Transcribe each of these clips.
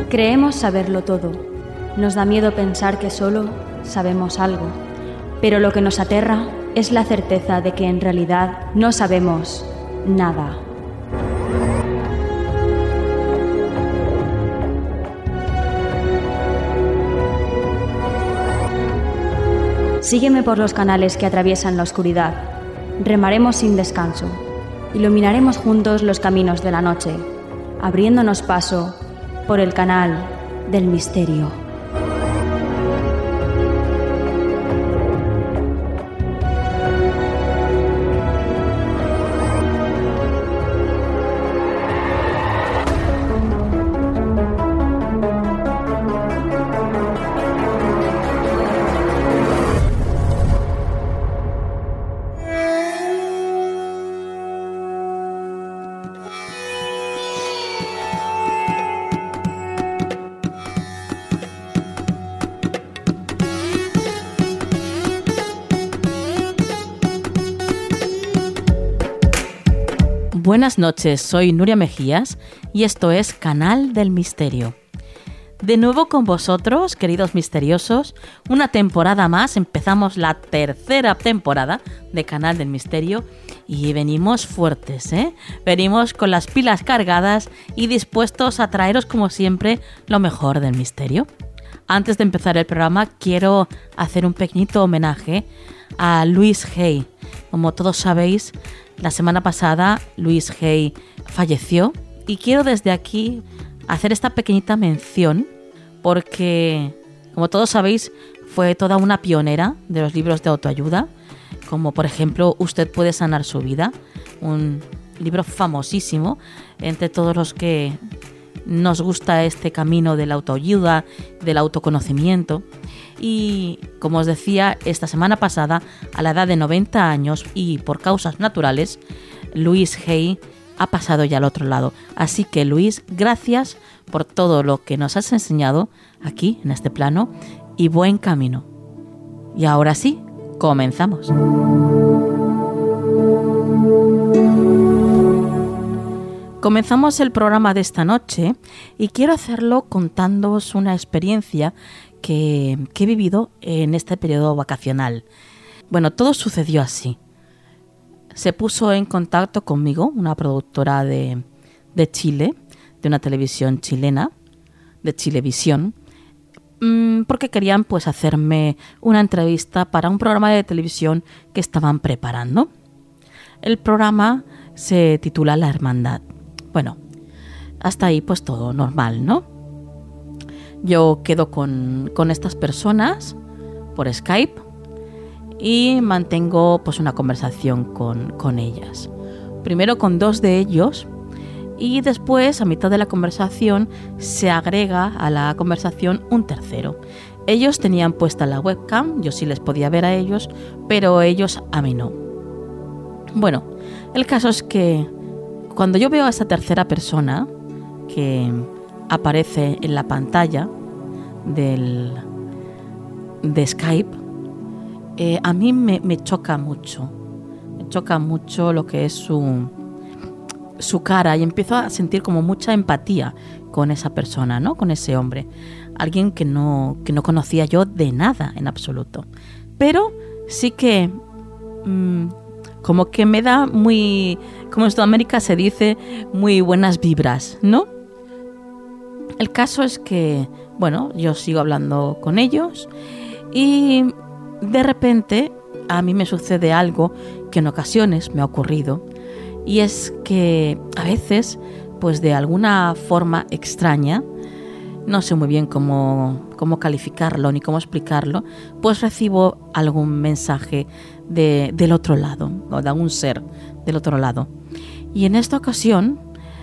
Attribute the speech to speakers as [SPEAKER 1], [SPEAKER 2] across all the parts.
[SPEAKER 1] Creemos saberlo todo. Nos da miedo pensar que solo sabemos algo. Pero lo que nos aterra es la certeza de que en realidad no sabemos nada. Sígueme por los canales que atraviesan la oscuridad. Remaremos sin descanso. Iluminaremos juntos los caminos de la noche, abriéndonos paso por el canal del misterio.
[SPEAKER 2] Buenas noches, soy Nuria Mejías y esto es Canal del Misterio. De nuevo con vosotros, queridos misteriosos, una temporada más, empezamos la tercera temporada de Canal del Misterio y venimos fuertes, ¿eh? Venimos con las pilas cargadas y dispuestos a traeros como siempre lo mejor del misterio. Antes de empezar el programa quiero hacer un pequeñito homenaje a Louise Hay. Como todos sabéis, la semana pasada Louise Hay falleció y quiero desde aquí hacer esta pequeñita mención porque, como todos sabéis, fue toda una pionera de los libros de autoayuda, como por ejemplo Usted puede sanar su vida, un libro famosísimo entre todos los que nos gusta este camino de la autoayuda, del autoconocimiento. Y como os decía, esta semana pasada, a la edad de 90 años y por causas naturales, Louise Hay ha pasado ya al otro lado. Así que Louise, gracias por todo lo que nos has enseñado aquí en este plano y buen camino. Y ahora sí, comenzamos. Comenzamos el programa de esta noche y quiero hacerlo contándoos una experiencia que he vivido en este periodo vacacional. Bueno, todo sucedió así. Se puso en contacto conmigo una productora de Chile, de una televisión chilena, de Chilevisión, porque querían pues hacerme una entrevista para un programa de televisión que estaban preparando. El programa se titula La Hermandad. Bueno, hasta ahí pues todo normal, ¿no? Yo quedo con estas personas por Skype y mantengo pues una conversación con ellas. Primero con dos de ellos y después, a mitad de la conversación, se agrega a la conversación un tercero. Ellos tenían puesta la webcam, yo sí les podía ver a ellos, pero ellos a mí no. Bueno, el caso es que cuando yo veo a esa tercera persona que aparece en la pantalla de Skype, a mí me choca mucho. Me choca mucho lo que es su cara y empiezo a sentir como mucha empatía con esa persona, ¿no? Con ese hombre. Alguien que no conocía yo de nada en absoluto. Pero sí que como que me da muy, como en Sudamérica se dice, muy buenas vibras, ¿no? El caso es que, bueno, yo sigo hablando con ellos y de repente a mí me sucede algo que en ocasiones me ha ocurrido y es que a veces, pues de alguna forma extraña, no sé muy bien cómo calificarlo ni cómo explicarlo, pues recibo algún mensaje del otro lado, o de algún ser del otro lado. Y en esta ocasión,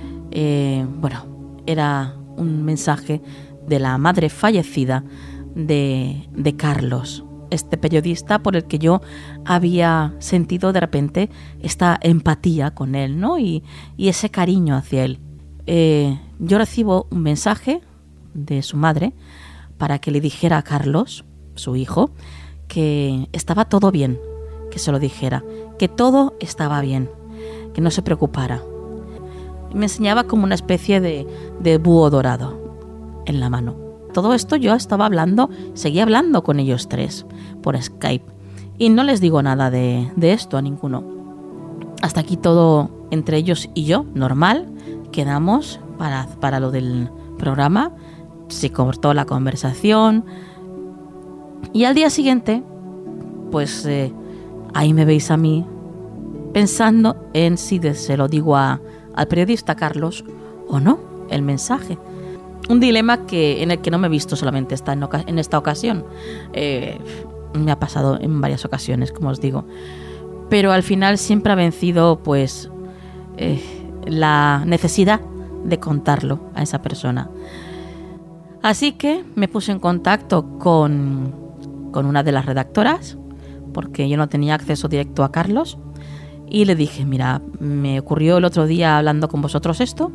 [SPEAKER 2] era un mensaje de la madre fallecida de Carlos, este periodista por el que yo había sentido de repente esta empatía con él, ¿no? Y ese cariño hacia él. Yo recibo un mensaje de su madre para que le dijera a Carlos, su hijo, que estaba todo bien, que se lo dijera, que todo estaba bien, que no se preocupara. Me enseñaba como una especie de búho dorado. en la mano. Todo esto yo seguía hablando con ellos tres por Skype y no les digo nada de esto a ninguno. Hasta aquí todo entre ellos y yo, normal. Quedamos para lo del programa, se cortó la conversación y al día siguiente, pues ahí me veis a mí pensando en si se lo digo al periodista Carlos o no, el mensaje. Un dilema en el que no me he visto solamente en esta ocasión. Me ha pasado en varias ocasiones, como os digo. Pero al final siempre ha vencido pues la necesidad de contarlo a esa persona. Así que me puse en contacto con una de las redactoras, porque yo no tenía acceso directo a Carlos, y le dije, mira, me ocurrió el otro día hablando con vosotros esto,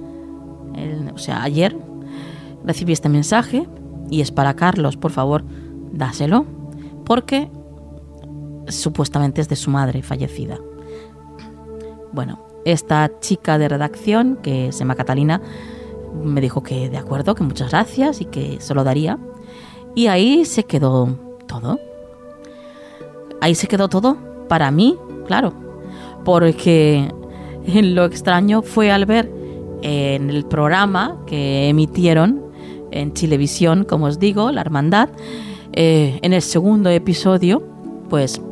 [SPEAKER 2] ayer recibí este mensaje y es para Carlos, por favor, dáselo, porque supuestamente es de su madre fallecida. Bueno, esta chica de redacción, que se llama Catalina, me dijo que de acuerdo, que muchas gracias y que se lo daría. Y ahí se quedó todo. Ahí se quedó todo para mí, claro, porque lo extraño fue al ver en el programa que emitieron en Chilevisión, como os digo, La Hermandad, en el segundo episodio, pues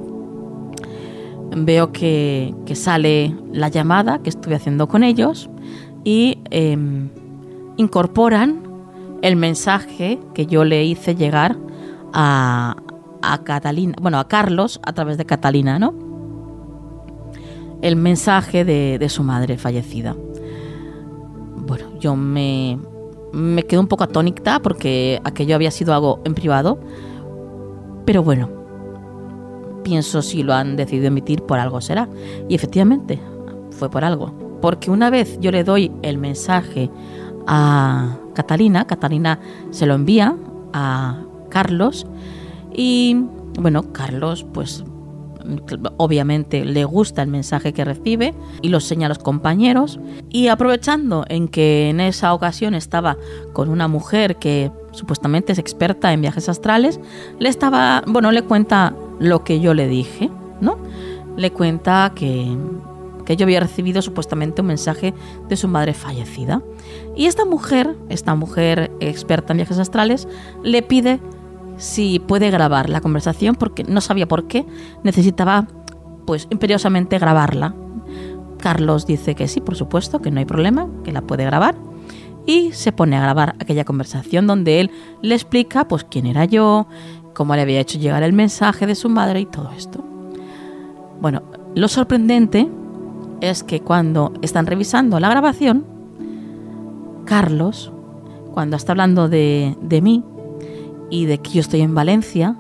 [SPEAKER 2] veo que sale la llamada que estuve haciendo con ellos y incorporan el mensaje que yo le hice llegar a Catalina, bueno, a Carlos a través de Catalina, ¿no? El mensaje de su madre fallecida. Bueno, yo me quedé un poco atónita porque aquello había sido algo en privado, pero bueno, pienso si lo han decidido emitir por algo será. Y efectivamente fue por algo, porque una vez yo le doy el mensaje a Catalina se lo envía a Carlos y bueno, Carlos pues obviamente le gusta el mensaje que recibe y lo enseña a los compañeros, y aprovechando en que en esa ocasión estaba con una mujer que supuestamente es experta en viajes astrales, le cuenta lo que yo le dije, ¿no? Le cuenta que yo había recibido supuestamente un mensaje de su madre fallecida, y esta mujer experta en viajes astrales le pide si puede grabar la conversación, porque no sabía por qué, necesitaba pues imperiosamente grabarla. Carlos dice que sí, por supuesto, que no hay problema, que la puede grabar, y se pone a grabar aquella conversación donde él le explica pues quién era yo, cómo le había hecho llegar el mensaje de su madre y todo esto. Bueno, lo sorprendente es que cuando están revisando la grabación, Carlos, cuando está hablando de mí y de que yo estoy en Valencia,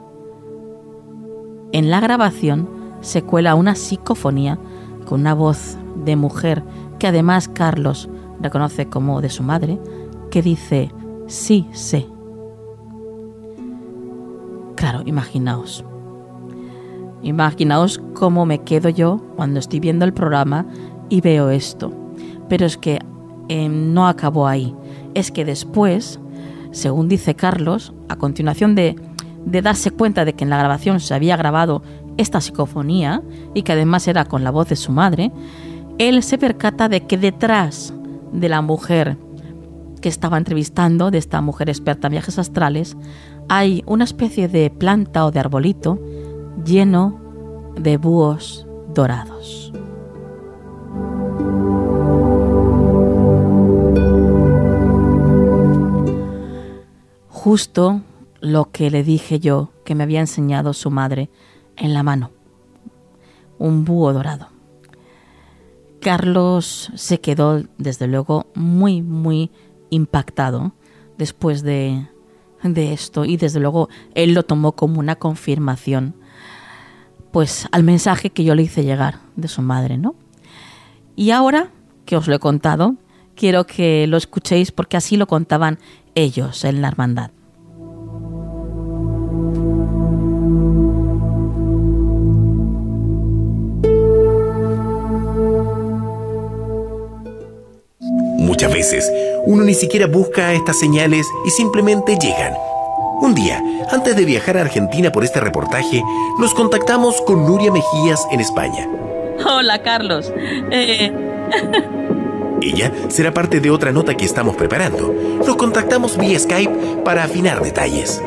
[SPEAKER 2] en la grabación se cuela una psicofonía con una voz de mujer que además Carlos reconoce como de su madre, que dice sí sé. Claro, imaginaos cómo me quedo yo cuando estoy viendo el programa y veo esto. Pero es que no acabó ahí, es que después, según dice Carlos, a continuación de darse cuenta de que en la grabación se había grabado esta psicofonía y que además era con la voz de su madre, él se percata de que detrás de la mujer que estaba entrevistando, de esta mujer experta en viajes astrales, hay una especie de planta o de arbolito lleno de búhos dorados. Justo lo que le dije yo que me había enseñado su madre en la mano, un búho dorado. Carlos se quedó desde luego muy, muy impactado después de esto, y desde luego él lo tomó como una confirmación pues al mensaje que yo le hice llegar de su madre, ¿no? Y ahora que os lo he contado, quiero que lo escuchéis porque así lo contaban ellos en la hermandad.
[SPEAKER 3] Muchas veces, uno ni siquiera busca estas señales y simplemente llegan. Un día, antes de viajar a Argentina por este reportaje, nos contactamos con Nuria Mejías en España.
[SPEAKER 2] Hola, Carlos.
[SPEAKER 3] Ella será parte de otra nota que estamos preparando. Nos contactamos vía Skype para afinar detalles.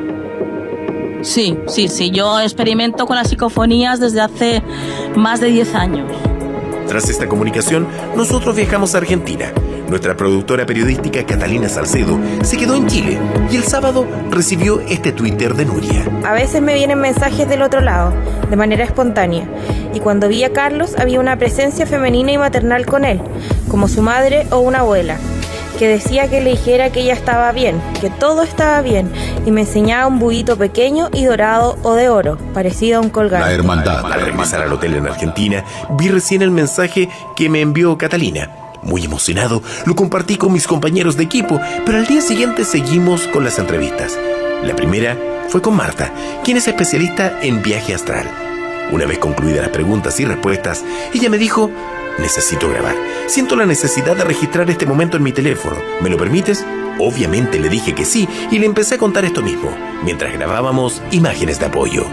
[SPEAKER 2] Sí, yo experimento con las psicofonías desde hace más de 10 años.
[SPEAKER 3] Tras esta comunicación, nosotros viajamos a Argentina. Nuestra productora periodística Catalina Salcedo se quedó en Chile y el sábado recibió este Twitter de Nuria.
[SPEAKER 4] A veces me vienen mensajes del otro lado, de manera espontánea, y cuando vi a Carlos había una presencia femenina y maternal con él, como su madre o una abuela, que decía que le dijera que ella estaba bien, que todo estaba bien, y me enseñaba un buguito pequeño y dorado o de oro, parecido a un colgante.
[SPEAKER 5] La hermandad.
[SPEAKER 3] Al regresar al hotel en Argentina, vi recién el mensaje que me envió Catalina. Muy emocionado, lo compartí con mis compañeros de equipo, pero al día siguiente seguimos con las entrevistas. La primera fue con Marta, quien es especialista en viaje astral. Una vez concluidas las preguntas y respuestas, ella me dijo: necesito grabar. Siento la necesidad de registrar este momento en mi teléfono. ¿Me lo permites? Obviamente le dije que sí y le empecé a contar esto mismo, mientras grabábamos imágenes de apoyo.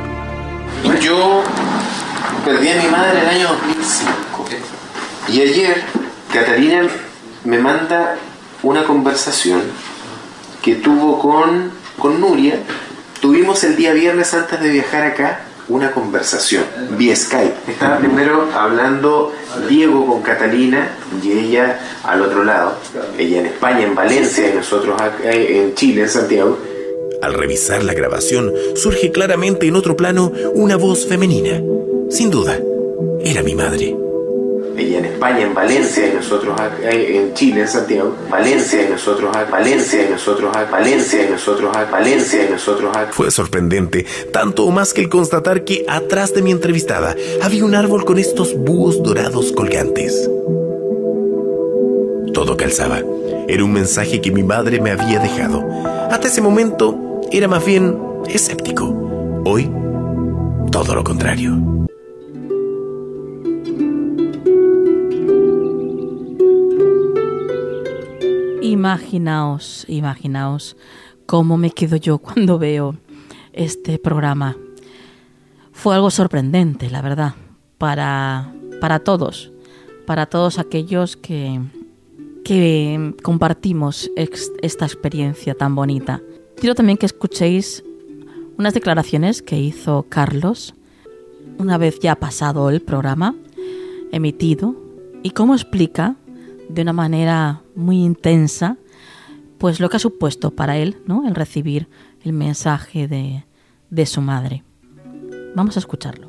[SPEAKER 6] Yo perdí a mi madre el año 2005. Y ayer Catalina me manda una conversación que tuvo con Nuria. Tuvimos el día viernes antes de viajar acá una conversación vía Skype. Estaba primero hablando Diego con Catalina y ella al otro lado. Ella en España, en Valencia, y nosotros acá en Chile, en Santiago.
[SPEAKER 3] Al revisar la grabación, surge claramente en otro plano una voz femenina. Sin duda, era mi madre.
[SPEAKER 6] Ella en España, en Valencia, y nosotros acá en Chile, en Santiago. Valencia, y nosotros acá. Valencia, y nosotros acá. Valencia, y nosotros acá. Valencia, y nosotros acá.
[SPEAKER 3] Fue sorprendente, tanto o más que el constatar que atrás de mi entrevistada había un árbol con estos búhos dorados colgantes. Todo calzaba. Era un mensaje que mi madre me había dejado. Hasta ese momento era más bien escéptico. Hoy, todo lo contrario.
[SPEAKER 2] Imaginaos cómo me quedo yo cuando veo este programa. Fue algo sorprendente, la verdad, para todos aquellos que compartimos esta experiencia tan bonita. Quiero también que escuchéis unas declaraciones que hizo Carlos una vez ya pasado el programa, emitido, y cómo explica de una manera muy intensa pues lo que ha supuesto para él, ¿no?, el recibir el mensaje de su madre. Vamos a escucharlo.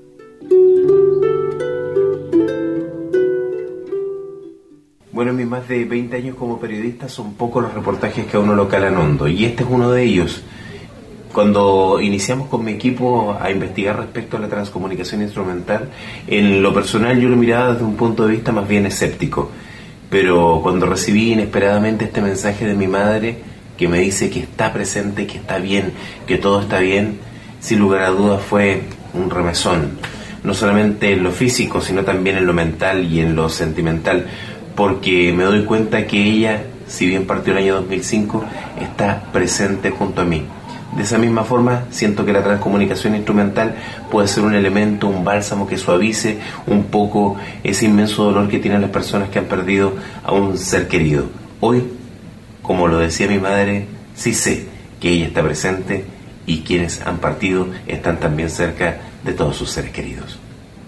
[SPEAKER 6] Bueno, en mis más de 20 años como periodista son pocos los reportajes que a uno lo calan hondo, y este es uno de ellos. Cuando iniciamos con mi equipo a investigar respecto a la transcomunicación instrumental, en lo personal yo lo miraba desde un punto de vista más bien escéptico. Pero cuando recibí inesperadamente este mensaje de mi madre, que me dice que está presente, que está bien, que todo está bien, sin lugar a dudas fue un remesón. No solamente en lo físico, sino también en lo mental y en lo sentimental, porque me doy cuenta que ella, si bien partió el año 2005, está presente junto a mí. De esa misma forma, siento que la transcomunicación instrumental puede ser un elemento, un bálsamo que suavice un poco ese inmenso dolor que tienen las personas que han perdido a un ser querido. Hoy, como lo decía mi madre, sí sé que ella está presente y quienes han partido están también cerca de todos sus seres queridos.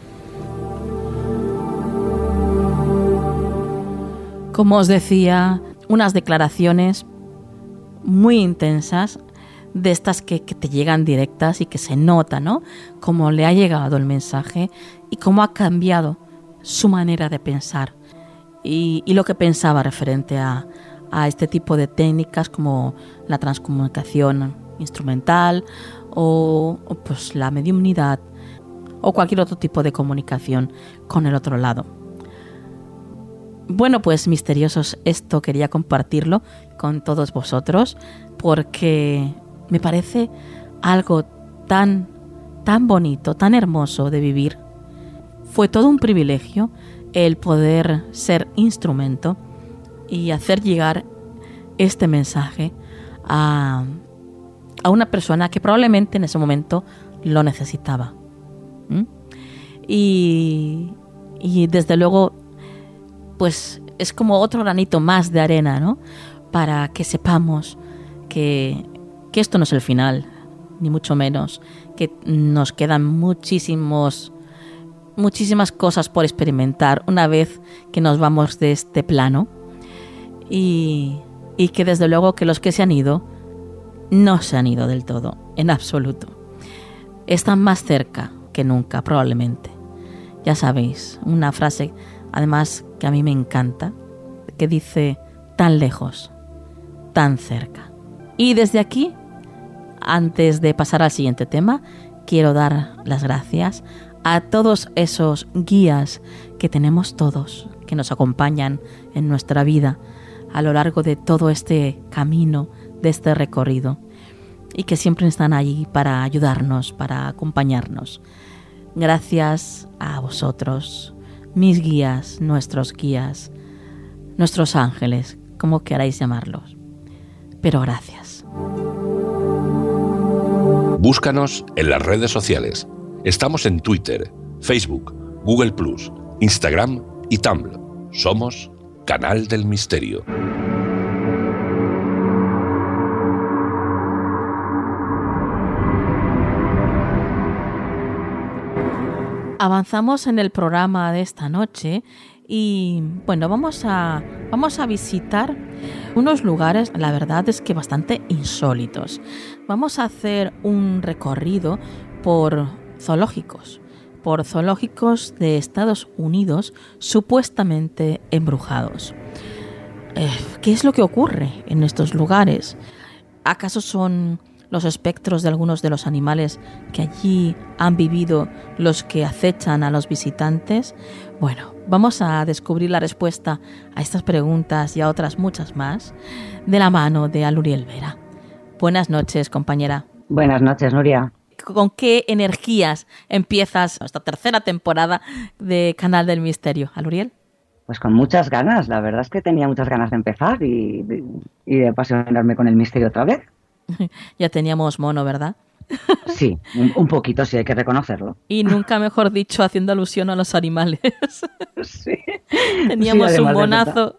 [SPEAKER 2] Como os decía, unas declaraciones muy intensas, de estas que te llegan directas y que se nota, ¿no?, cómo le ha llegado el mensaje y cómo ha cambiado su manera de pensar y lo que pensaba referente a este tipo de técnicas como la transcomunicación instrumental o pues la mediumnidad o cualquier otro tipo de comunicación con el otro lado. Bueno, pues misteriosos, esto quería compartirlo con todos vosotros porque me parece algo tan bonito, tan hermoso de vivir. Fue todo un privilegio el poder ser instrumento y hacer llegar este mensaje a una persona que probablemente en ese momento lo necesitaba. Y desde luego, pues es como otro granito más de arena, ¿no? Para que sepamos que esto no es el final, ni mucho menos, que nos quedan muchísimas cosas por experimentar una vez que nos vamos de este plano, y que desde luego que los que se han ido no se han ido del todo, en absoluto. Están más cerca que nunca, probablemente. Ya sabéis, una frase además que a mí me encanta, que dice: tan lejos, tan cerca. Y desde aquí, antes de pasar al siguiente tema, quiero dar las gracias a todos esos guías que tenemos todos, que nos acompañan en nuestra vida a lo largo de todo este camino, de este recorrido, y que siempre están allí para ayudarnos, para acompañarnos. Gracias a vosotros, mis guías, nuestros ángeles, como queráis llamarlos. Pero gracias.
[SPEAKER 5] Búscanos en las redes sociales. Estamos en Twitter, Facebook, Google+, Instagram y Tumblr. Somos Canal del Misterio.
[SPEAKER 2] Avanzamos en el programa de esta noche y bueno, vamos a visitar unos lugares, la verdad es que bastante insólitos. Vamos a hacer un recorrido por zoológicos de Estados Unidos supuestamente embrujados. ¿Qué es lo que ocurre en estos lugares? ¿Acaso son los espectros de algunos de los animales que allí han vivido los que acechan a los visitantes? Bueno, vamos a descubrir la respuesta a estas preguntas y a otras muchas más de la mano de Aluriel Vera. Buenas noches, compañera.
[SPEAKER 7] Buenas noches, Nuria.
[SPEAKER 2] ¿Con qué energías empiezas esta tercera temporada de Canal del Misterio, Aluriel?
[SPEAKER 7] Pues con muchas ganas. La verdad es que tenía muchas ganas de empezar y de apasionarme con el misterio otra vez.
[SPEAKER 2] Ya teníamos mono, ¿verdad?
[SPEAKER 7] Sí, un poquito, sí, hay que reconocerlo.
[SPEAKER 2] Y nunca mejor dicho, haciendo alusión a los animales.
[SPEAKER 7] Sí.
[SPEAKER 2] Teníamos
[SPEAKER 7] sí,
[SPEAKER 2] un monazo.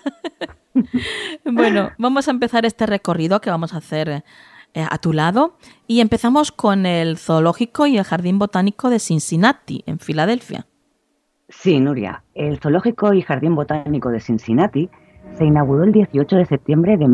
[SPEAKER 2] Bueno, vamos a empezar este recorrido que vamos a hacer a tu lado. Y empezamos con el Zoológico y el Jardín Botánico de Cincinnati, en Filadelfia.
[SPEAKER 7] Sí, Nuria. El Zoológico y Jardín Botánico de Cincinnati se inauguró el 18 de septiembre de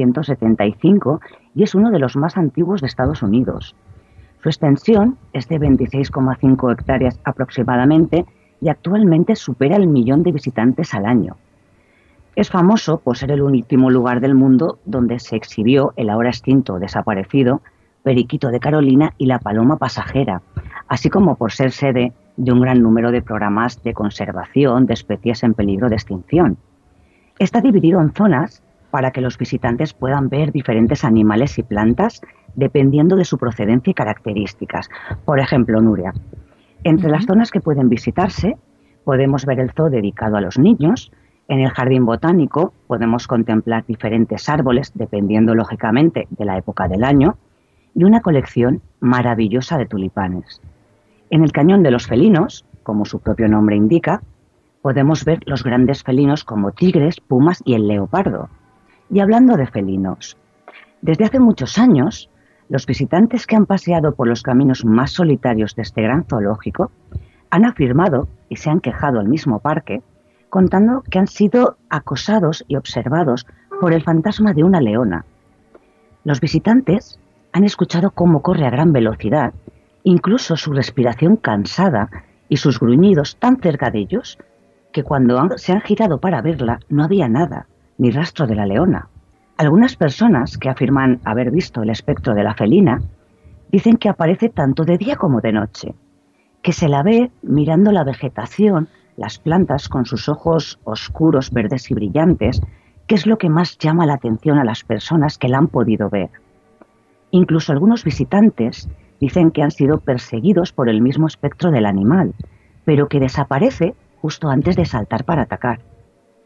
[SPEAKER 7] 1875 y es uno de los más antiguos de Estados Unidos. Su extensión es de 26,5 hectáreas aproximadamente y actualmente supera el 1.000.000 de visitantes al año. Es famoso por ser el último lugar del mundo donde se exhibió el ahora extinto o desaparecido periquito de Carolina y la paloma pasajera, así como por ser sede de un gran número de programas de conservación de especies en peligro de extinción. Está dividido en zonas para que los visitantes puedan ver diferentes animales y plantas dependiendo de su procedencia y características. Por ejemplo, Nuria, entre las zonas que pueden visitarse podemos ver el zoo dedicado a los niños. En el jardín botánico podemos contemplar diferentes árboles dependiendo lógicamente de la época del año y una colección maravillosa de tulipanes. En el cañón de los felinos, como su propio nombre indica, podemos ver los grandes felinos como tigres, pumas y el leopardo. Y hablando de felinos, desde hace muchos años, los visitantes que han paseado por los caminos más solitarios de este gran zoológico han afirmado y se han quejado al mismo parque, contando que han sido acosados y observados por el fantasma de una leona. Los visitantes han escuchado cómo corre a gran velocidad, incluso su respiración cansada y sus gruñidos tan cerca de ellos, que cuando se han girado para verla no había nada, ni rastro de la leona. Algunas personas que afirman haber visto el espectro de la felina dicen que aparece tanto de día como de noche, que se la ve mirando la vegetación, las plantas con sus ojos oscuros, verdes y brillantes, que es lo que más llama la atención a las personas que la han podido ver. Incluso algunos visitantes dicen que han sido perseguidos por el mismo espectro del animal, pero que desaparece justo antes de saltar para atacar.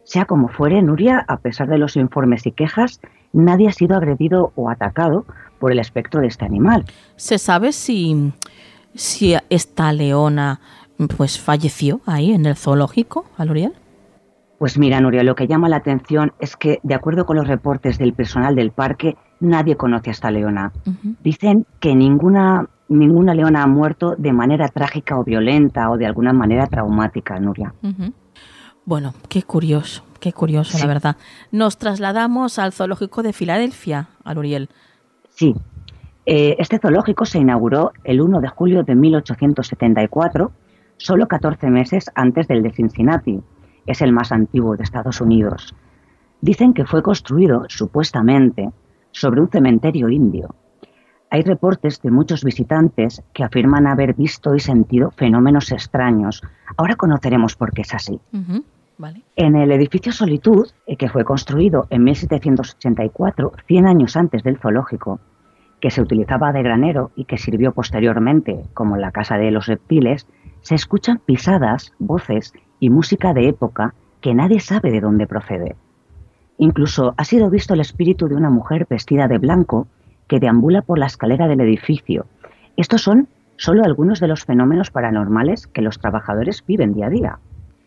[SPEAKER 7] Sea como fuere, Nuria, a pesar de los informes y quejas, nadie ha sido agredido o atacado por el espectro de este animal.
[SPEAKER 2] ¿Se sabe si esta leona pues falleció ahí en el zoológico, Aluriel?
[SPEAKER 7] Pues mira, Nuria, lo que llama la atención es que, de acuerdo con los reportes del personal del parque, nadie conoce a esta leona. Dicen que ninguna leona ha muerto de manera trágica o violenta o de alguna manera traumática, Nuria.
[SPEAKER 2] Bueno, qué curioso, sí. La verdad. Nos trasladamos al zoológico de Filadelfia, Aluriel.
[SPEAKER 7] Sí, este zoológico se inauguró el 1 de julio de 1874, solo 14 meses antes del de Cincinnati. Es el más antiguo de Estados Unidos. Dicen que fue construido, supuestamente, sobre un cementerio indio. Hay reportes de muchos visitantes que afirman haber visto y sentido fenómenos extraños. Ahora conoceremos por qué es así.
[SPEAKER 2] Vale.
[SPEAKER 7] En el edificio Solitud, que fue construido en 1784, 100 años antes del zoológico, que se utilizaba de granero y que sirvió posteriormente como la casa de los reptiles, se escuchan pisadas, voces y música de época que nadie sabe de dónde procede. Incluso ha sido visto el espíritu de una mujer vestida de blanco que deambula por la escalera del edificio. Estos son solo algunos de los fenómenos paranormales que los trabajadores viven día a día.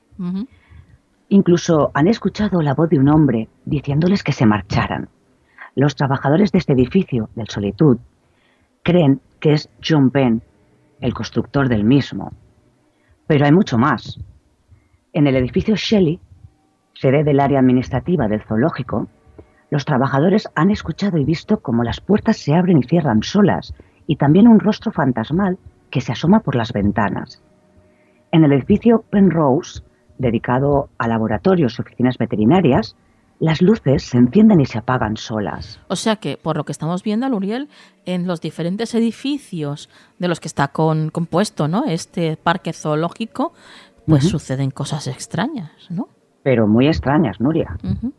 [SPEAKER 7] Incluso han escuchado la voz de un hombre diciéndoles que se marcharan. Los trabajadores de este edificio, del Solitud, creen que es John Penn, el constructor del mismo. Pero hay mucho más. En el edificio Shelley, sede del área administrativa del zoológico, los trabajadores han escuchado y visto cómo las puertas se abren y cierran solas y también un rostro fantasmal que se asoma por las ventanas. En el edificio Penrose, dedicado a laboratorios y oficinas veterinarias, las luces se encienden y se apagan solas.
[SPEAKER 2] O sea que, por lo que estamos viendo, Aluriel, en los diferentes edificios de los que está compuesto, ¿no?, este parque zoológico, pues suceden cosas extrañas, ¿no?
[SPEAKER 7] Pero muy extrañas, Nuria.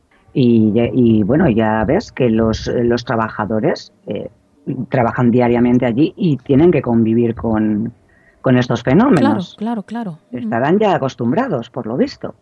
[SPEAKER 7] Y bueno, ya ves que los trabajadores trabajan diariamente allí y tienen que convivir con estos fenómenos.
[SPEAKER 2] Claro.
[SPEAKER 7] Estarán ya acostumbrados, por lo visto.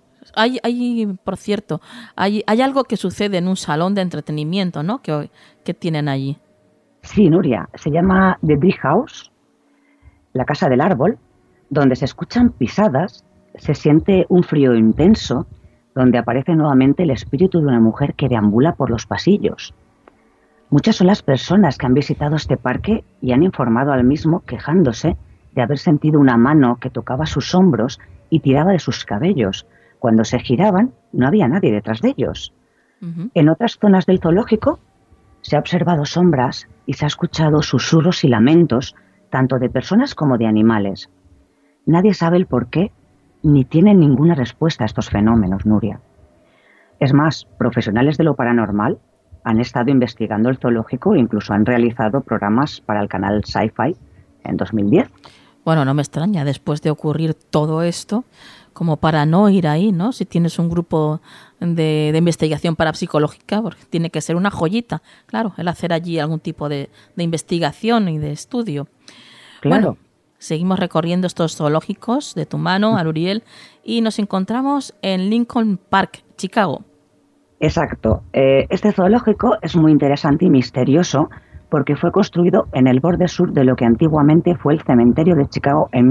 [SPEAKER 2] Por cierto, hay algo que sucede en un salón de entretenimiento, ¿no?, que tienen allí.
[SPEAKER 7] Sí, Nuria, se llama The Tree House, la casa del árbol, donde se escuchan pisadas, se siente un frío intenso, donde aparece nuevamente el espíritu de una mujer que deambula por los pasillos. Muchas son las personas que han visitado este parque y han informado al mismo quejándose de haber sentido una mano que tocaba sus hombros y tiraba de sus cabellos. Cuando se giraban, no había nadie detrás de ellos. En otras zonas del zoológico se ha observado sombras y se ha escuchado susurros y lamentos, tanto de personas como de animales. Nadie sabe el por qué, ni tiene ninguna respuesta a estos fenómenos, Nuria. Es más, profesionales de lo paranormal han estado investigando el zoológico e incluso han realizado programas para el canal Sci-Fi en 2010.
[SPEAKER 2] Bueno, no me extraña, después de ocurrir todo esto, como para no ir ahí, ¿no? Si tienes un grupo de investigación parapsicológica, porque tiene que ser una joyita, claro, el hacer allí algún tipo de investigación y de estudio.
[SPEAKER 7] Claro.
[SPEAKER 2] Bueno, seguimos recorriendo estos zoológicos de tu mano, Aluriel, y nos encontramos en Lincoln Park, Chicago.
[SPEAKER 7] Exacto. Este zoológico es muy interesante y misterioso porque fue construido en el borde sur de lo que antiguamente fue el cementerio de Chicago en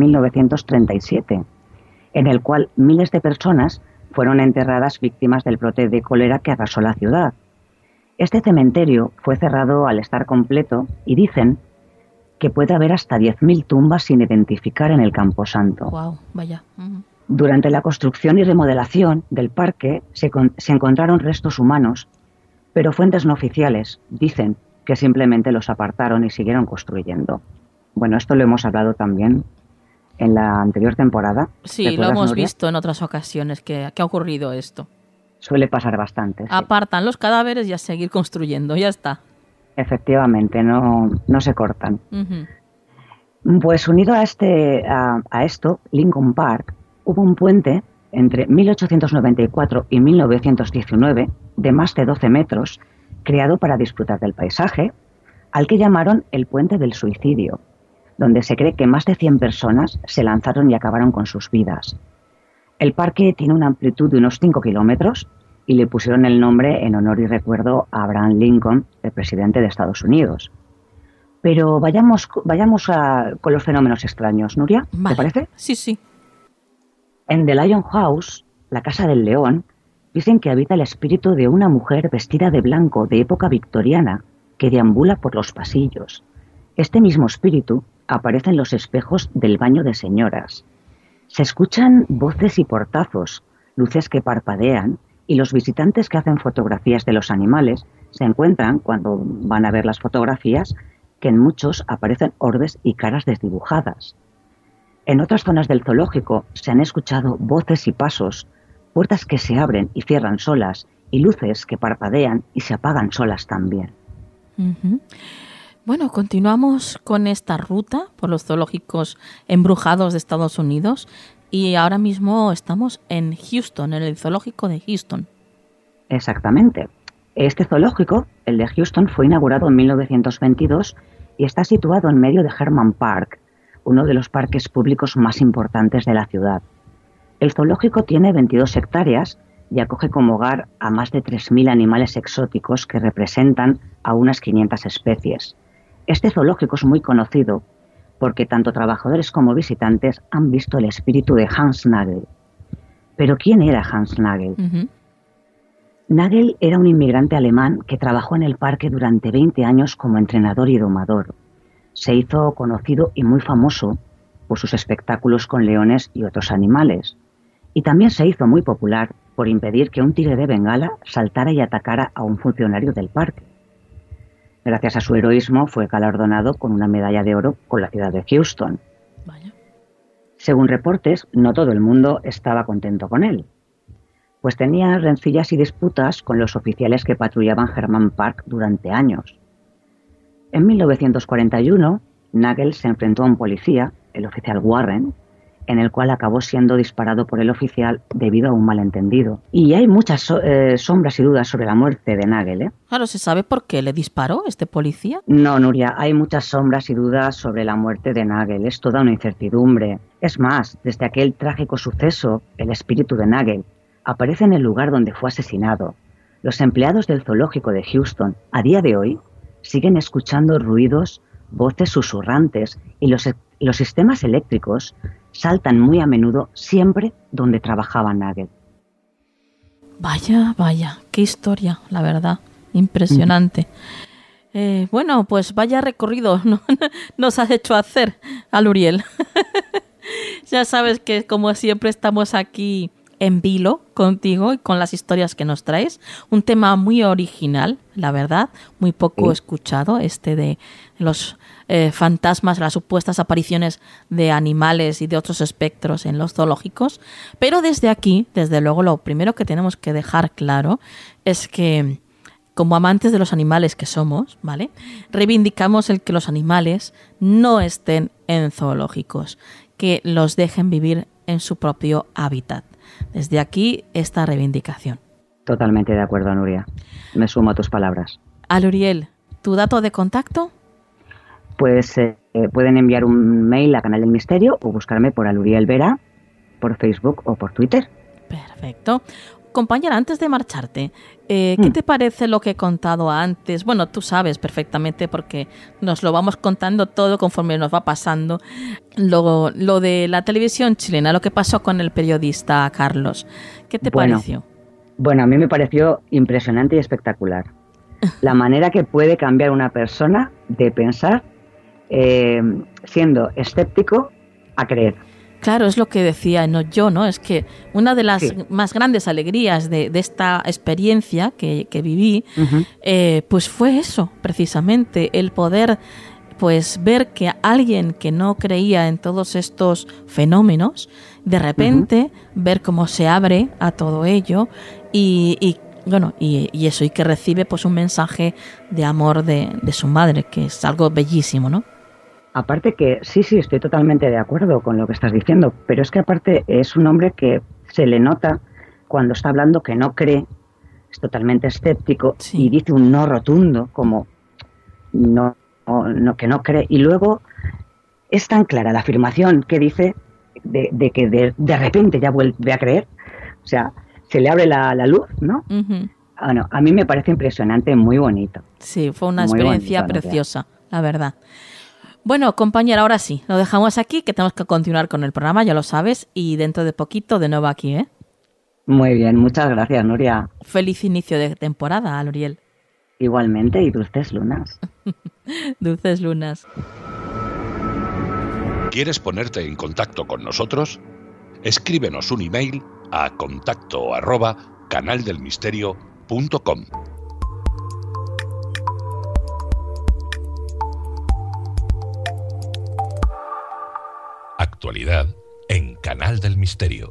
[SPEAKER 7] 1937, en el cual miles de personas fueron enterradas víctimas del brote de cólera que arrasó la ciudad. Este cementerio fue cerrado al estar completo y dicen que puede haber hasta 10.000 tumbas sin identificar en el Camposanto.
[SPEAKER 2] Wow, vaya.
[SPEAKER 7] Durante la construcción y remodelación del parque se encontraron restos humanos, pero fuentes no oficiales dicen que simplemente los apartaron y siguieron construyendo. Bueno, esto lo hemos hablado también en la anterior temporada.
[SPEAKER 2] Sí, lo hemos visto en otras ocasiones que ha ocurrido esto.
[SPEAKER 7] Suele pasar bastante. Sí.
[SPEAKER 2] Apartan los cadáveres y a seguir construyendo, ya está.
[SPEAKER 7] Efectivamente, no se cortan. Pues unido a esto, Lincoln Park, hubo un puente entre 1894 y 1919 de más de 12 metros, creado para disfrutar del paisaje, al que llamaron el Puente del Suicidio, donde se cree que más de 100 personas se lanzaron y acabaron con sus vidas. El parque tiene una amplitud de unos 5 kilómetros y le pusieron el nombre en honor y recuerdo a Abraham Lincoln, el presidente de Estados Unidos. Pero vayamos con los fenómenos extraños, Nuria,
[SPEAKER 2] Vale.
[SPEAKER 7] ¿te parece?
[SPEAKER 2] Sí, sí.
[SPEAKER 7] En The Lion House, la Casa del León, dicen que habita el espíritu de una mujer vestida de blanco de época victoriana que deambula por los pasillos. Este mismo espíritu aparece en los espejos del baño de señoras. Se escuchan voces y portazos, luces que parpadean, y los visitantes que hacen fotografías de los animales se encuentran, cuando van a ver las fotografías, que en muchos aparecen orbes y caras desdibujadas. En otras zonas del zoológico se han escuchado voces y pasos, puertas que se abren y cierran solas, y luces que parpadean y se apagan solas también.
[SPEAKER 2] Uh-huh. Bueno, continuamos con esta ruta por los zoológicos embrujados de Estados Unidos y ahora mismo estamos en Houston, en el zoológico de Houston.
[SPEAKER 7] Exactamente. Este zoológico, el de Houston, fue inaugurado en 1922 y está situado en medio de Herman Park, uno de los parques públicos más importantes de la ciudad. El zoológico tiene 22 hectáreas y acoge como hogar a más de 3.000 animales exóticos que representan a unas 500 especies. Este zoológico es muy conocido porque tanto trabajadores como visitantes han visto el espíritu de Hans Nagel. ¿Pero quién era Hans Nagel?
[SPEAKER 2] Uh-huh.
[SPEAKER 7] Nagel era un inmigrante alemán que trabajó en el parque durante 20 años como entrenador y domador. Se hizo conocido y muy famoso por sus espectáculos con leones y otros animales. Y también se hizo muy popular por impedir que un tigre de Bengala saltara y atacara a un funcionario del parque. Gracias a su heroísmo fue galardonado con una medalla de oro con la ciudad de Houston.
[SPEAKER 2] Vaya.
[SPEAKER 7] Según reportes, no todo el mundo estaba contento con él, pues tenía rencillas y disputas con los oficiales que patrullaban Herman Park durante años. En 1941, Nagel se enfrentó a un policía, el oficial Warren, en el cual acabó siendo disparado por el oficial debido a un malentendido. Y hay muchas sombras y dudas sobre la muerte de Nagel, ¿eh?
[SPEAKER 2] Claro, ¿se sabe por qué le disparó este policía?
[SPEAKER 7] No, Nuria, hay muchas sombras y dudas sobre la muerte de Nagel. Es toda una incertidumbre. Es más, desde aquel trágico suceso, el espíritu de Nagel aparece en el lugar donde fue asesinado. Los empleados del zoológico de Houston, a día de hoy, siguen escuchando ruidos, voces susurrantes y los sistemas eléctricos saltan muy a menudo siempre donde trabajaba Nagel.
[SPEAKER 2] Vaya, qué historia, la verdad, impresionante. Bueno, pues vaya recorrido nos has hecho hacer, Aluriel. Ya sabes que como siempre estamos aquí en vilo contigo y con las historias que nos traes. Un tema muy original, la verdad, muy poco escuchado, de los fantasmas, las supuestas apariciones de animales y de otros espectros en los zoológicos. Pero desde aquí, desde luego, lo primero que tenemos que dejar claro es que, como amantes de los animales que somos, ¿vale?, reivindicamos el que los animales no estén en zoológicos, que los dejen vivir en su propio hábitat. Desde aquí, esta reivindicación.
[SPEAKER 7] Totalmente de acuerdo, Nuria. Me sumo a tus palabras.
[SPEAKER 2] Aluriel, ¿tu dato de contacto?
[SPEAKER 7] Pues pueden enviar un mail a Canal del Misterio o buscarme por Aluriel Vera, por Facebook o por Twitter.
[SPEAKER 2] Perfecto. Compañera, antes de marcharte, ¿qué te parece lo que he contado antes? Bueno, tú sabes perfectamente porque nos lo vamos contando todo conforme nos va pasando. Lo de la televisión chilena, lo que pasó con el periodista Carlos. ¿Qué te pareció?
[SPEAKER 7] Bueno, a mí me pareció impresionante y espectacular. La manera que puede cambiar una persona de pensar siendo escéptico a creer.
[SPEAKER 2] Claro, es lo que decía yo, es que una de las más grandes alegrías de esta experiencia que viví, pues fue eso, precisamente, el poder pues ver que alguien que no creía en todos estos fenómenos, de repente ver cómo se abre a todo ello y eso, y que recibe pues un mensaje de amor de su madre, que es algo bellísimo, ¿no?
[SPEAKER 7] Aparte que, sí, estoy totalmente de acuerdo con lo que estás diciendo, pero es que aparte es un hombre que se le nota cuando está hablando que no cree, es totalmente escéptico y dice un no rotundo, como que no cree. Y luego es tan clara la afirmación que dice de que de repente ya vuelve a creer, o sea, se le abre la luz, ¿no?
[SPEAKER 2] Uh-huh.
[SPEAKER 7] Bueno, a mí me parece impresionante, muy bonito.
[SPEAKER 2] Sí, fue una experiencia preciosa, la verdad. Bueno, compañera, ahora sí, lo dejamos aquí, que tenemos que continuar con el programa, ya lo sabes, y dentro de poquito de nuevo aquí, ¿eh?
[SPEAKER 7] Muy bien, muchas gracias, Nuria.
[SPEAKER 2] Feliz inicio de temporada, Luriel.
[SPEAKER 7] Igualmente, y dulces lunas.
[SPEAKER 2] Dulces lunas.
[SPEAKER 5] ¿Quieres ponerte en contacto con nosotros? Escríbenos un email a contacto@canaldelmisterio.com. Actualidad en Canal del Misterio.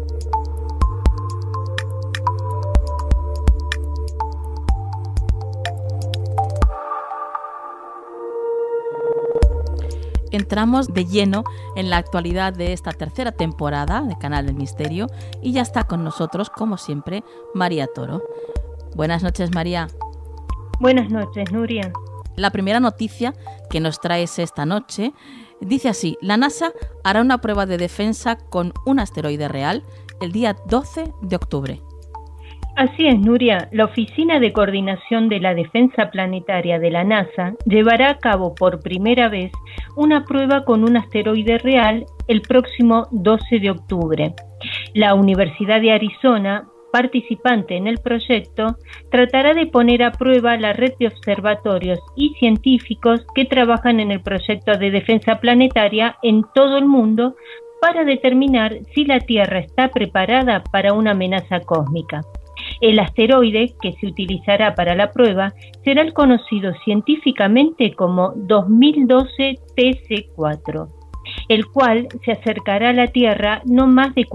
[SPEAKER 2] Entramos de lleno en la actualidad de esta tercera temporada de Canal del Misterio y ya está con nosotros, como siempre, María Toro. Buenas noches, María.
[SPEAKER 8] Buenas noches, Nuria.
[SPEAKER 2] La primera noticia que nos traes esta noche dice así: la NASA hará una prueba de defensa con un asteroide real el día 12 de octubre.
[SPEAKER 8] Así es, Nuria. La Oficina de Coordinación de la Defensa Planetaria de la NASA llevará a cabo por primera vez una prueba con un asteroide real el próximo 12 de octubre. La Universidad de Arizona, participante en el proyecto, tratará de poner a prueba la red de observatorios y científicos que trabajan en el proyecto de defensa planetaria en todo el mundo para determinar si la Tierra está preparada para una amenaza cósmica. El asteroide que se utilizará para la prueba será el conocido científicamente como 2012 TC4, el cual se acercará a la Tierra no más de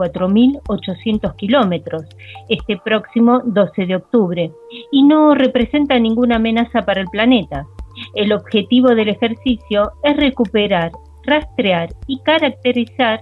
[SPEAKER 8] 4.800 kilómetros este próximo 12 de octubre y no representa ninguna amenaza para el planeta. El objetivo del ejercicio es recuperar, rastrear y caracterizar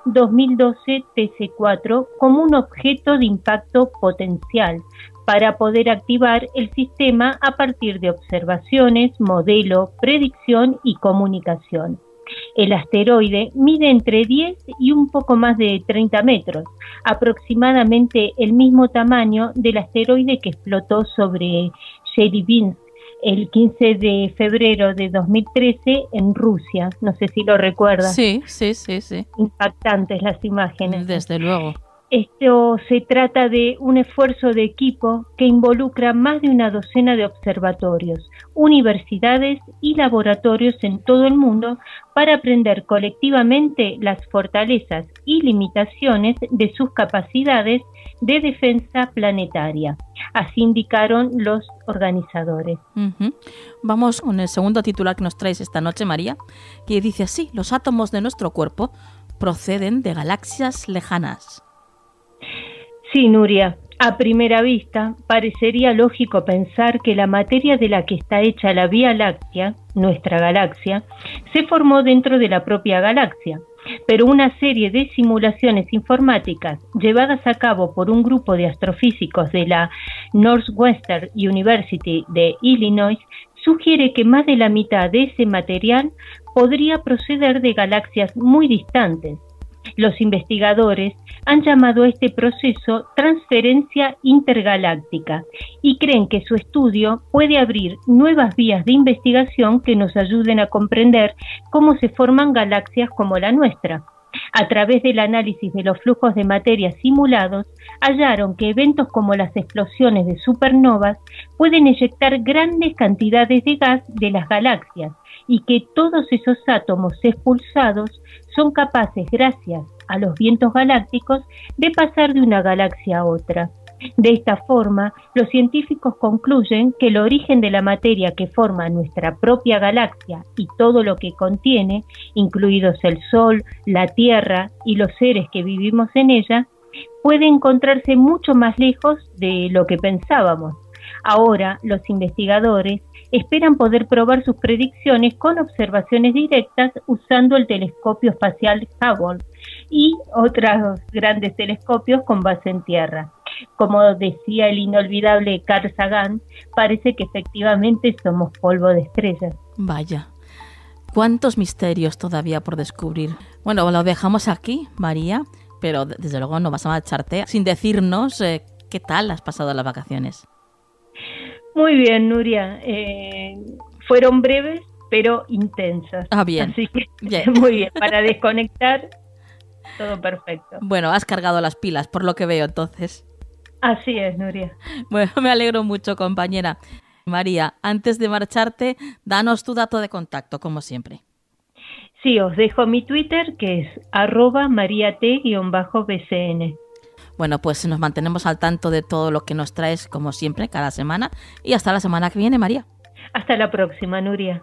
[SPEAKER 8] 2012 TC4 como un objeto de impacto potencial para poder activar el sistema a partir de observaciones, modelo, predicción y comunicación. El asteroide mide entre 10 y un poco más de 30 metros, aproximadamente el mismo tamaño del asteroide que explotó sobre Chelyabinsk el 15 de febrero de 2013 en Rusia. No sé si lo recuerdas.
[SPEAKER 2] Sí.
[SPEAKER 8] Impactantes las imágenes.
[SPEAKER 2] Desde luego.
[SPEAKER 8] Esto se trata de un esfuerzo de equipo que involucra más de una docena de observatorios, universidades y laboratorios en todo el mundo para aprender colectivamente las fortalezas y limitaciones de sus capacidades de defensa planetaria. Así indicaron los organizadores.
[SPEAKER 2] Uh-huh. Vamos con el segundo titular que nos traes esta noche, María, que dice así: los átomos de nuestro cuerpo proceden de galaxias lejanas.
[SPEAKER 8] Sí, Nuria, a primera vista parecería lógico pensar que la materia de la que está hecha la Vía Láctea, nuestra galaxia, se formó dentro de la propia galaxia, pero una serie de simulaciones informáticas llevadas a cabo por un grupo de astrofísicos de la Northwestern University de Illinois sugiere que más de la mitad de ese material podría proceder de galaxias muy distantes. Los investigadores han llamado a este proceso transferencia intergaláctica y creen que su estudio puede abrir nuevas vías de investigación que nos ayuden a comprender cómo se forman galaxias como la nuestra. A través del análisis de los flujos de materia simulados, hallaron que eventos como las explosiones de supernovas pueden eyectar grandes cantidades de gas de las galaxias y que todos esos átomos expulsados son capaces, gracias a los vientos galácticos, de pasar de una galaxia a otra. De esta forma, los científicos concluyen que el origen de la materia que forma nuestra propia galaxia y todo lo que contiene, incluidos el Sol, la Tierra y los seres que vivimos en ella, puede encontrarse mucho más lejos de lo que pensábamos. Ahora, los investigadores esperan poder probar sus predicciones con observaciones directas usando el telescopio espacial Hubble y otros grandes telescopios con base en tierra. Como decía el inolvidable Carl Sagan, parece que efectivamente somos polvo de estrellas.
[SPEAKER 2] Vaya. ¿Cuántos misterios todavía por descubrir? Bueno, lo dejamos aquí, María, pero desde luego no vas a marcharte sin decirnos qué tal has pasado las vacaciones.
[SPEAKER 8] Muy bien, Nuria. Fueron breves, pero intensas.
[SPEAKER 2] Bien.
[SPEAKER 8] Así que
[SPEAKER 2] bien.
[SPEAKER 8] Muy bien, para desconectar, todo perfecto.
[SPEAKER 2] Bueno, has cargado las pilas, por lo que veo, entonces.
[SPEAKER 8] Así es, Nuria.
[SPEAKER 2] Bueno, me alegro mucho, compañera. María, antes de marcharte, danos tu dato de contacto, como siempre.
[SPEAKER 8] Sí, os dejo mi Twitter, que es @mariat_bcn.
[SPEAKER 2] Bueno, pues nos mantenemos al tanto de todo lo que nos traes, como siempre, cada semana. Y hasta la semana que viene, María.
[SPEAKER 8] Hasta la próxima, Nuria.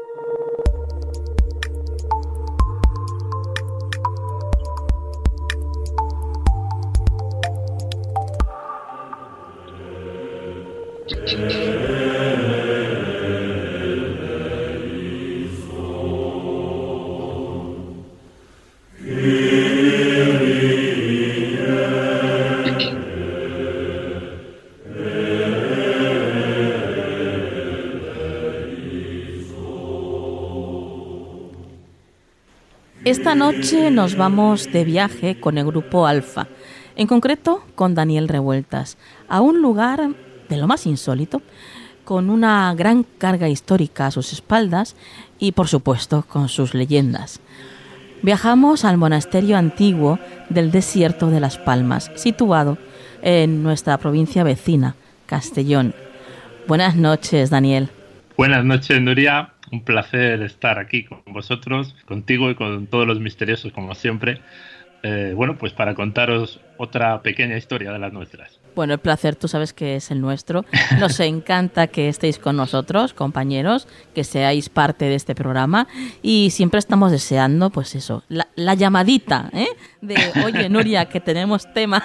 [SPEAKER 2] Esta noche nos vamos de viaje con el grupo Alfa, en concreto con Daniel Revueltas, a un lugar de lo más insólito, con una gran carga histórica a sus espaldas y, por supuesto, con sus leyendas. Viajamos al monasterio antiguo del desierto de Las Palmas, situado en nuestra provincia vecina, Castellón. Buenas noches, Daniel.
[SPEAKER 9] Buenas noches, Nuria. Un placer estar aquí con vosotros, contigo y con todos los misteriosos, como siempre. Bueno, pues para contaros otra pequeña historia de las nuestras.
[SPEAKER 2] Bueno, el placer tú sabes que es el nuestro. Nos encanta que estéis con nosotros, compañeros, que seáis parte de este programa y siempre estamos deseando, pues eso, la llamadita, de, oye, Nuria, que tenemos tema.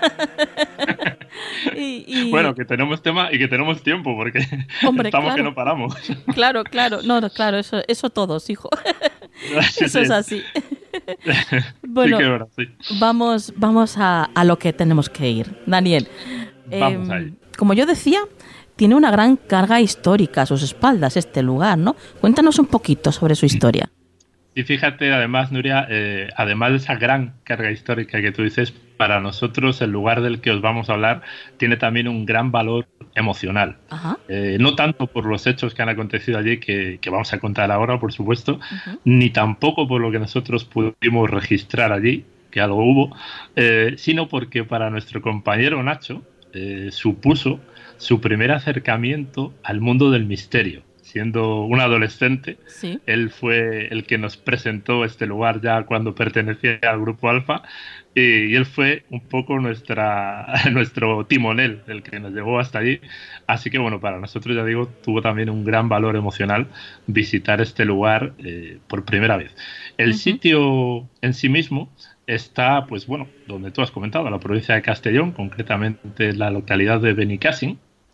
[SPEAKER 9] Bueno, que tenemos tema y que tenemos tiempo, porque
[SPEAKER 2] hombre,
[SPEAKER 9] estamos
[SPEAKER 2] claro,
[SPEAKER 9] que no paramos.
[SPEAKER 2] Claro, claro, eso todos, hijo.
[SPEAKER 9] Sí,
[SPEAKER 2] eso es así. Bueno,
[SPEAKER 9] sí, verdad, sí.
[SPEAKER 2] Vamos a lo que tenemos que ir. Daniel,
[SPEAKER 9] vamos ahí.
[SPEAKER 2] Como yo decía, tiene una gran carga histórica a sus espaldas este lugar, ¿no? Cuéntanos un poquito sobre su historia.
[SPEAKER 9] Y fíjate, además, Nuria, además de esa gran carga histórica que tú dices, para nosotros el lugar del que os vamos a hablar tiene también un gran valor emocional.
[SPEAKER 2] Ajá.
[SPEAKER 9] No tanto por los hechos que han acontecido allí, que vamos a contar ahora, por supuesto, ni tampoco por lo que nosotros pudimos registrar allí, que algo hubo, sino porque para nuestro compañero Nacho supuso su primer acercamiento al mundo del misterio. Siendo un adolescente,
[SPEAKER 2] sí,
[SPEAKER 9] él fue el que nos presentó este lugar ya cuando pertenecía al Grupo Alfa, y él fue un poco nuestro timonel, el que nos llevó hasta allí. Así que bueno, para nosotros, ya digo, tuvo también un gran valor emocional visitar este lugar por primera vez. El sitio en sí mismo está, pues bueno, donde tú has comentado, en la provincia de Castellón, concretamente en la localidad de Benicàssim.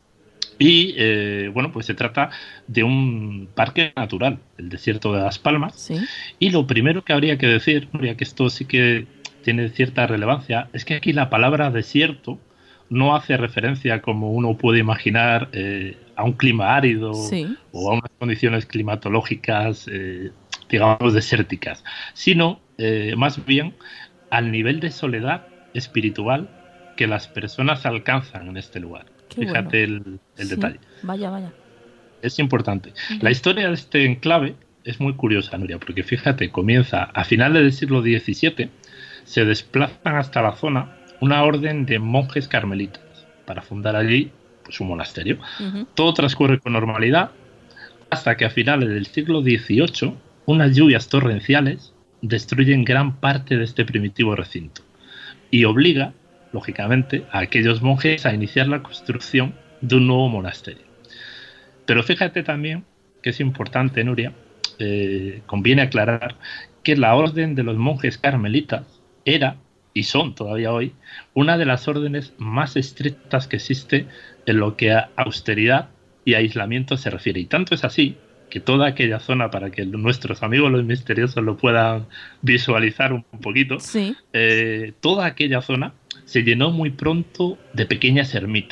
[SPEAKER 9] Y bueno, pues se trata de un parque natural, el desierto de Las Palmas.
[SPEAKER 2] Sí.
[SPEAKER 9] Y lo primero que habría que decir, ya que esto sí que tiene cierta relevancia, es que aquí la palabra desierto no hace referencia, como uno puede imaginar, a un clima árido, sí, o a unas condiciones climatológicas, digamos, desérticas, sino más bien al nivel de soledad espiritual que las personas alcanzan en este lugar.
[SPEAKER 2] Qué
[SPEAKER 9] Fíjate
[SPEAKER 2] bueno.
[SPEAKER 9] el detalle.
[SPEAKER 2] Vaya.
[SPEAKER 9] Es importante. La historia de este enclave es muy curiosa, Nuria, porque fíjate, comienza a finales del siglo XVII, se desplazan hasta la zona una orden de monjes carmelitas para fundar allí, pues, un monasterio. Todo transcurre con normalidad hasta que a finales del siglo XVIII unas lluvias torrenciales destruyen gran parte de este primitivo recinto y obliga, lógicamente, a aquellos monjes a iniciar la construcción de un nuevo monasterio. Pero fíjate también que es importante, Nuria, conviene aclarar que la orden de los monjes carmelitas era, y son todavía hoy, una de las órdenes más estrictas que existe en lo que a austeridad y aislamiento se refiere. Y tanto es así que toda aquella zona, para que nuestros amigos los misteriosos lo puedan visualizar un poquito,
[SPEAKER 2] sí,
[SPEAKER 9] toda aquella zona se llenó muy pronto de pequeñas ermitas,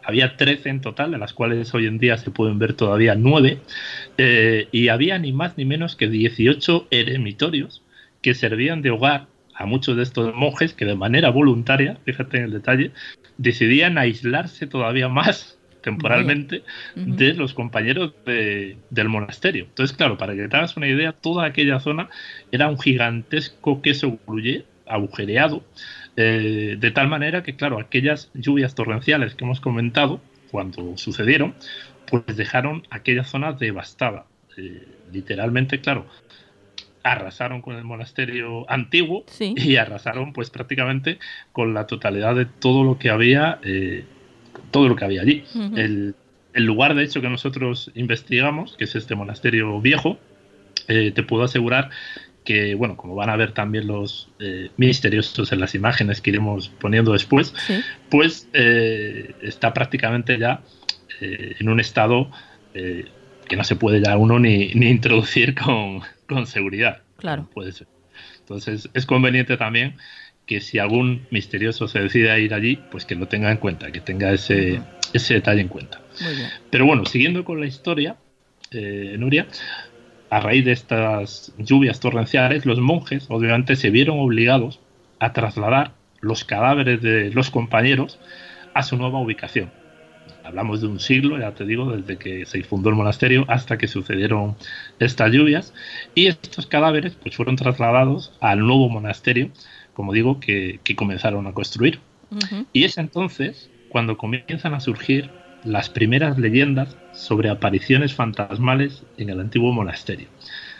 [SPEAKER 9] había 13 en total, de las cuales hoy en día se pueden ver todavía 9, y había ni más ni menos que 18 eremitorios que servían de hogar a muchos de estos monjes que de manera voluntaria, fíjate en el detalle, decidían aislarse todavía más temporalmente de los compañeros del monasterio. Entonces, claro, para que te hagas una idea, toda aquella zona era un gigantesco queso gruyère agujereado, de tal manera que, claro, aquellas lluvias torrenciales que hemos comentado, cuando sucedieron, pues dejaron aquella zona devastada. Literalmente, claro, arrasaron con el monasterio antiguo, sí, y arrasaron pues prácticamente con la totalidad de todo lo que había allí. El lugar, de hecho, que nosotros investigamos, que es este monasterio viejo, te puedo asegurar que, bueno, como van a ver también los misteriosos en las imágenes que iremos poniendo después, sí, pues está prácticamente ya en un estado que no se puede ya uno ni introducir con seguridad.
[SPEAKER 2] Claro.
[SPEAKER 9] Puede ser. Entonces es conveniente también que si algún misterioso se decide a ir allí, pues que lo tenga en cuenta, que tenga ese detalle en cuenta.
[SPEAKER 2] Muy bien.
[SPEAKER 9] Pero bueno, siguiendo con la historia, Nuria, a raíz de estas lluvias torrenciales, los monjes obviamente se vieron obligados a trasladar los cadáveres de los compañeros a su nueva ubicación. Hablamos de un siglo, ya te digo, desde que se fundó el monasterio hasta que sucedieron estas lluvias, y estos cadáveres pues fueron trasladados al nuevo monasterio, como digo, que comenzaron a construir. Y es entonces cuando comienzan a surgir las primeras leyendas sobre apariciones fantasmales en el antiguo monasterio.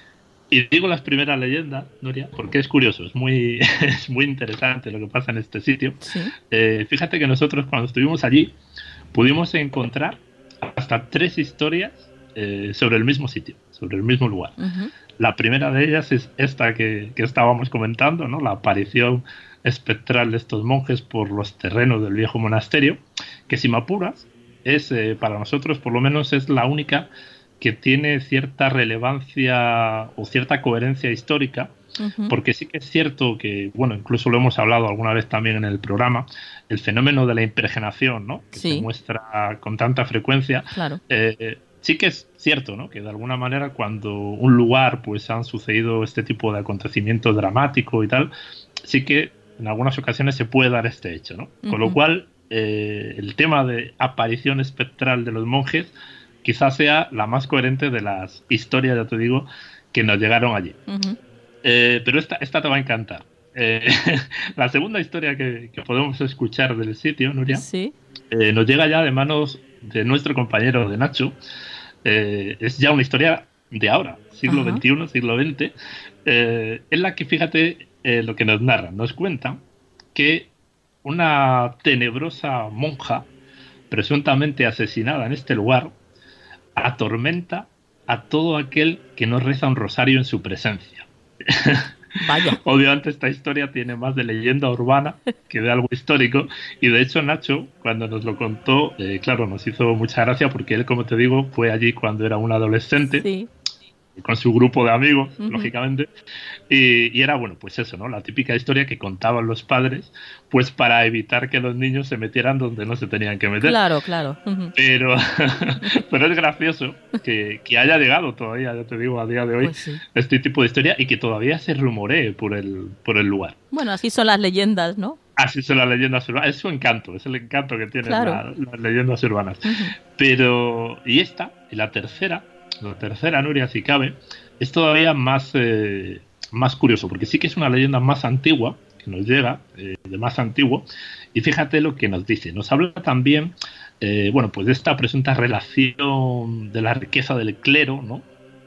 [SPEAKER 9] Y digo las primeras leyendas, Nuria, porque es curioso, es muy interesante lo que pasa en este sitio.
[SPEAKER 2] Sí.
[SPEAKER 9] Fíjate que nosotros cuando estuvimos allí pudimos encontrar hasta 3 historias sobre el mismo sitio, sobre el mismo lugar. La primera de ellas es esta que estábamos comentando, ¿no? La aparición espectral de estos monjes por los terrenos del viejo monasterio, que si me apuras, es para nosotros por lo menos es la única que tiene cierta relevancia o cierta coherencia histórica, porque sí que es cierto que, bueno, incluso lo hemos hablado alguna vez también en el programa, el fenómeno de la impregnación, ¿no? Que
[SPEAKER 2] sí,
[SPEAKER 9] se muestra con tanta frecuencia.
[SPEAKER 2] Claro.
[SPEAKER 9] Sí que es cierto, ¿no? Que de alguna manera cuando un lugar pues han sucedido este tipo de acontecimiento dramático y tal, sí que en algunas ocasiones se puede dar este hecho, ¿no? Con lo cual el tema de aparición espectral de los monjes quizás sea la más coherente de las historias, ya te digo, que nos llegaron allí. Pero esta te va a encantar. La segunda historia que podemos escuchar del sitio, Nuria,
[SPEAKER 2] sí,
[SPEAKER 9] nos llega ya de manos de nuestro compañero de Nacho. Es ya una historia de ahora, siglo XXI, siglo XX, en la que, fíjate lo que nos narran. Nos cuentan que una tenebrosa monja, presuntamente asesinada en este lugar, atormenta a todo aquel que no reza un rosario en su presencia.
[SPEAKER 2] Vaya.
[SPEAKER 9] Obviamente esta historia tiene más de leyenda urbana que de algo histórico, y de hecho Nacho, cuando nos lo contó, claro, nos hizo mucha gracia porque él, como te digo, fue allí cuando era un adolescente,
[SPEAKER 2] sí,
[SPEAKER 9] con su grupo de amigos, lógicamente, y era, bueno, pues eso, ¿no? La típica historia que contaban los padres, pues para evitar que los niños se metieran donde no se tenían que meter.
[SPEAKER 2] Claro, claro.
[SPEAKER 9] Pero es gracioso que haya llegado todavía, ya te digo, a día de hoy,
[SPEAKER 2] pues sí,
[SPEAKER 9] este tipo de historia, y que todavía se rumoree por el lugar.
[SPEAKER 2] Bueno, así son las leyendas, ¿no?
[SPEAKER 9] Así son las leyendas urbanas, es su encanto, es el encanto que tienen,
[SPEAKER 2] claro,
[SPEAKER 9] las leyendas urbanas. Pero, y la tercera, Nuria, si cabe, es todavía más curioso, porque sí que es una leyenda más antigua, que nos llega, de más antiguo, y fíjate lo que nos dice. Nos habla también, bueno, pues de esta presunta relación de la riqueza del clero, ¿no?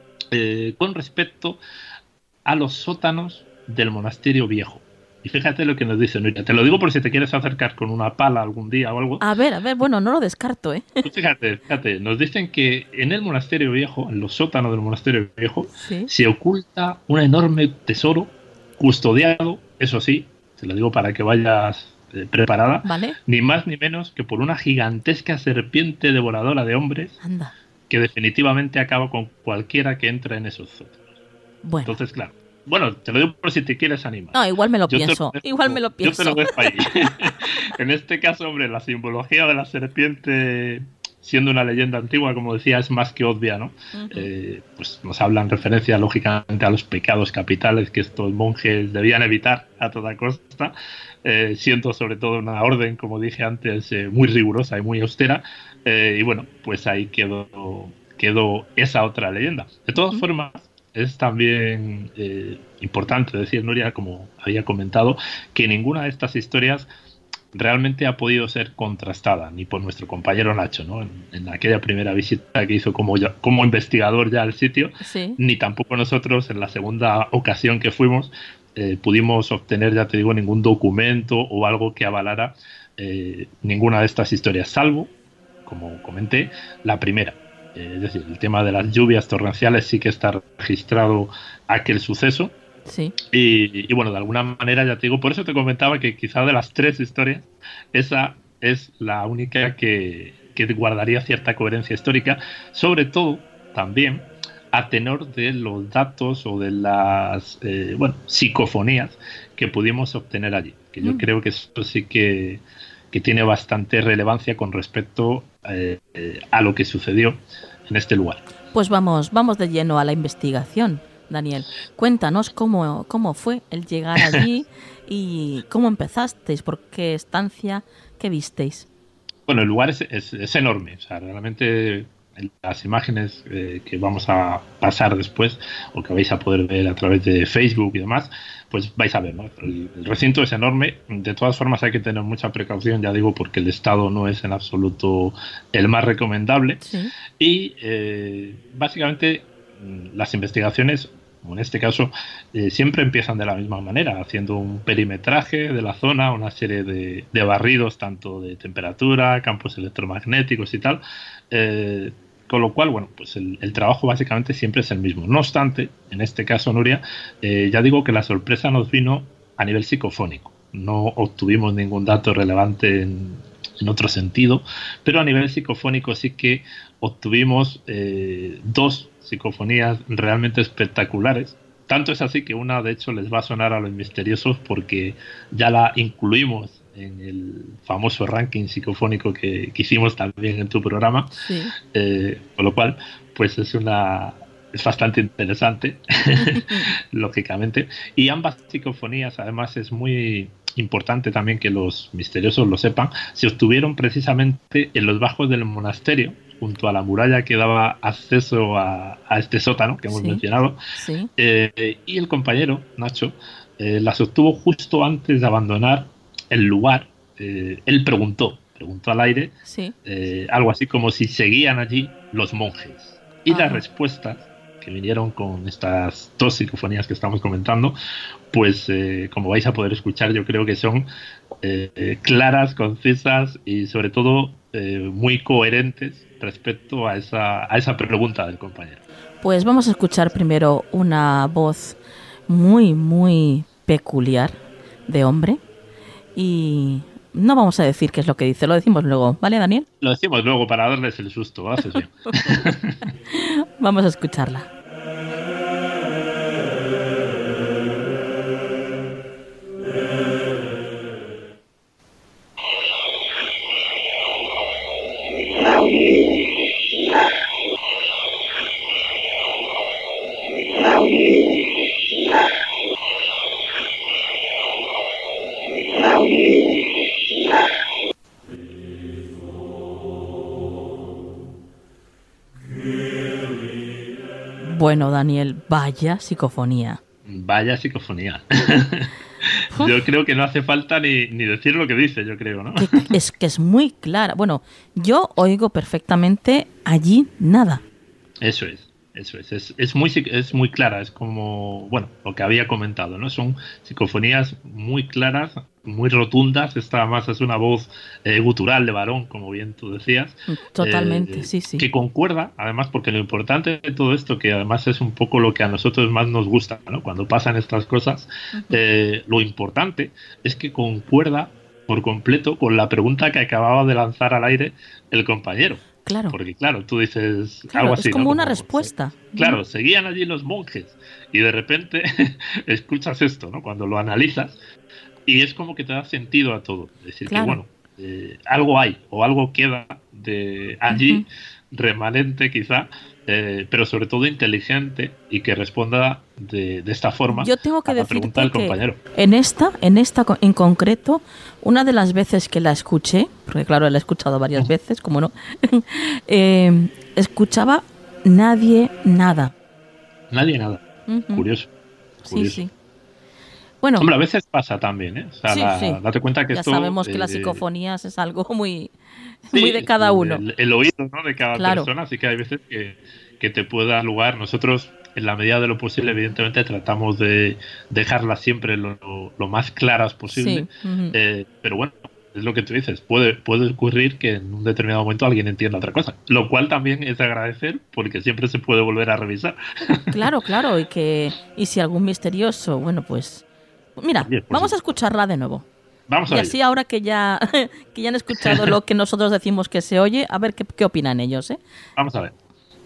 [SPEAKER 9] Con respecto a los sótanos del monasterio viejo. Y fíjate lo que nos dice, Nuria. Te lo digo por si te quieres acercar con una pala algún día o algo.
[SPEAKER 2] A ver, bueno, no lo descarto, ¿eh?
[SPEAKER 9] Pues fíjate, nos dicen que en el monasterio viejo, en los sótanos del monasterio viejo,
[SPEAKER 2] ¿sí?,
[SPEAKER 9] se oculta un enorme tesoro custodiado, eso sí, te lo digo para que vayas preparada,
[SPEAKER 2] ¿vale?,
[SPEAKER 9] ni más ni menos que por una gigantesca serpiente devoradora de hombres.
[SPEAKER 2] Anda.
[SPEAKER 9] Que definitivamente acaba con cualquiera que entre en esos sótanos.
[SPEAKER 2] Bueno.
[SPEAKER 9] Entonces, claro, Bueno, te lo digo por si te quieres animar.
[SPEAKER 2] No, igual me lo pienso.
[SPEAKER 9] Yo te lo dejo ahí. En este caso, hombre, la simbología de la serpiente, siendo una leyenda antigua, como decía, es más que obvia, ¿no? Uh-huh. Pues nos hablan referencia, lógicamente, a los pecados capitales que estos monjes debían evitar a toda costa, siendo sobre todo una orden, como dije antes, muy rigurosa y muy austera. Y bueno, pues ahí quedó esa otra leyenda. De todas formas, es también importante decir, Nuria, como había comentado, que ninguna de estas historias realmente ha podido ser contrastada, ni por nuestro compañero Nacho, ¿no? En aquella primera visita que hizo como investigador ya al sitio, sí. Ni tampoco nosotros en la segunda ocasión que fuimos pudimos obtener, ya te digo, ningún documento o algo que avalara ninguna de estas historias, salvo, como comenté, la primera. Es decir, el tema de las lluvias torrenciales sí que está registrado aquel suceso. Sí. Y bueno, de alguna manera, ya te digo, por eso te comentaba que quizá de las tres historias, esa es la única que guardaría cierta coherencia histórica, sobre todo también a tenor de los datos o de las psicofonías que pudimos obtener allí, que yo creo que eso sí que tiene bastante relevancia con respecto a lo que sucedió en este lugar.
[SPEAKER 2] Pues vamos de lleno a la investigación. Daniel, cuéntanos cómo fue el llegar allí y cómo empezasteis, por qué estancia, qué visteis.
[SPEAKER 9] Bueno, el lugar es enorme, o sea, realmente las imágenes que vamos a pasar después o que vais a poder ver a través de Facebook y demás, pues vais a ver, ¿no? El recinto es enorme. De todas formas hay que tener mucha precaución, ya digo, porque el estado no es en absoluto el más recomendable. Sí. Y básicamente las investigaciones, en este caso, siempre empiezan de la misma manera, haciendo un perimetraje de la zona, una serie de barridos, tanto de temperatura, campos electromagnéticos y tal, con lo cual, bueno, pues el trabajo básicamente siempre es el mismo. No obstante, en este caso, Nuria, ya digo que la sorpresa nos vino a nivel psicofónico. No obtuvimos ningún dato relevante en otro sentido, pero a nivel psicofónico sí que obtuvimos dos psicofonías realmente espectaculares. Tanto es así que una, de hecho, les va a sonar a los misteriosos porque ya la incluimos en el famoso ranking psicofónico que hicimos también en tu programa. Sí. Con lo cual, pues es bastante interesante, lógicamente. Y ambas psicofonías, además, es muy importante también que los misteriosos lo sepan, se obtuvieron precisamente en los bajos del monasterio, junto a la muralla que daba acceso a este sótano que hemos mencionado. Sí. Y el compañero, Nacho, las obtuvo justo antes de abandonar el lugar. Él preguntó al aire, sí. Algo así como si seguían allí los monjes. Y las respuestas que vinieron con estas dos psicofonías que estamos comentando, pues como vais a poder escuchar, yo creo que son claras, concisas y sobre todo muy coherentes respecto a esa pregunta del compañero.
[SPEAKER 2] Pues vamos a escuchar primero una voz muy, muy peculiar de hombre y no vamos a decir qué es lo que dice, lo decimos luego, ¿vale, Daniel?
[SPEAKER 9] Lo decimos luego para darles el susto, haces bien.
[SPEAKER 2] Vamos a escucharla. Bueno, Daniel, vaya psicofonía.
[SPEAKER 9] Vaya psicofonía. Yo creo que no hace falta ni decir lo que dice, yo creo, ¿no?
[SPEAKER 2] Es que es muy clara. Bueno, yo oigo perfectamente allí nada.
[SPEAKER 9] Eso es. Es muy clara, es como, bueno, lo que había comentado, ¿no? Son psicofonías muy claras, muy rotundas. Esta más es una voz gutural de varón, como bien tú decías.
[SPEAKER 2] Totalmente, sí. Que
[SPEAKER 9] concuerda, además, porque lo importante de todo esto, que además es un poco lo que a nosotros más nos gusta, ¿no? Cuando pasan estas cosas, lo importante es que concuerda por completo con la pregunta que acababa de lanzar al aire el compañero.
[SPEAKER 2] Claro.
[SPEAKER 9] Porque claro, tú dices
[SPEAKER 2] claro,
[SPEAKER 9] algo así,
[SPEAKER 2] es como
[SPEAKER 9] ¿no?
[SPEAKER 2] una respuesta.
[SPEAKER 9] Claro, seguían allí los monjes y de repente escuchas esto, ¿no? Cuando lo analizas y es como que te da sentido a todo. Es decir,
[SPEAKER 2] claro.
[SPEAKER 9] que bueno, algo hay o algo queda de allí, remanente quizá, pero sobre todo inteligente y que responda de esta forma.
[SPEAKER 2] Yo tengo que
[SPEAKER 9] a la pregunta del compañero.
[SPEAKER 2] En esta en concreto, una de las veces que la escuché, porque claro, la he escuchado varias veces, como no, escuchaba nadie nada.
[SPEAKER 9] Nadie nada. Curioso.
[SPEAKER 2] Sí, sí. Bueno,
[SPEAKER 9] hombre, a veces pasa también, ¿eh? O sea,
[SPEAKER 2] sí.
[SPEAKER 9] Date cuenta que
[SPEAKER 2] ya
[SPEAKER 9] esto...
[SPEAKER 2] sabemos que las psicofonías es algo muy de cada uno.
[SPEAKER 9] El oído, ¿no? De cada
[SPEAKER 2] claro.
[SPEAKER 9] persona, así que hay veces que te puede dar lugar. Nosotros, en la medida de lo posible, evidentemente, tratamos de dejarlas siempre lo más claras posible. Sí. Pero bueno, es lo que tú dices. Puede ocurrir que en un determinado momento alguien entienda otra cosa. Lo cual también es de agradecer, porque siempre se puede volver a revisar.
[SPEAKER 2] Claro. Y si algún misterioso, bueno, pues... Mira, vamos a escucharla de nuevo.
[SPEAKER 9] Vamos a
[SPEAKER 2] ver. Y así ahora que ya han escuchado lo que nosotros decimos que se oye, a ver qué opinan ellos, ¿eh?
[SPEAKER 9] Vamos a ver.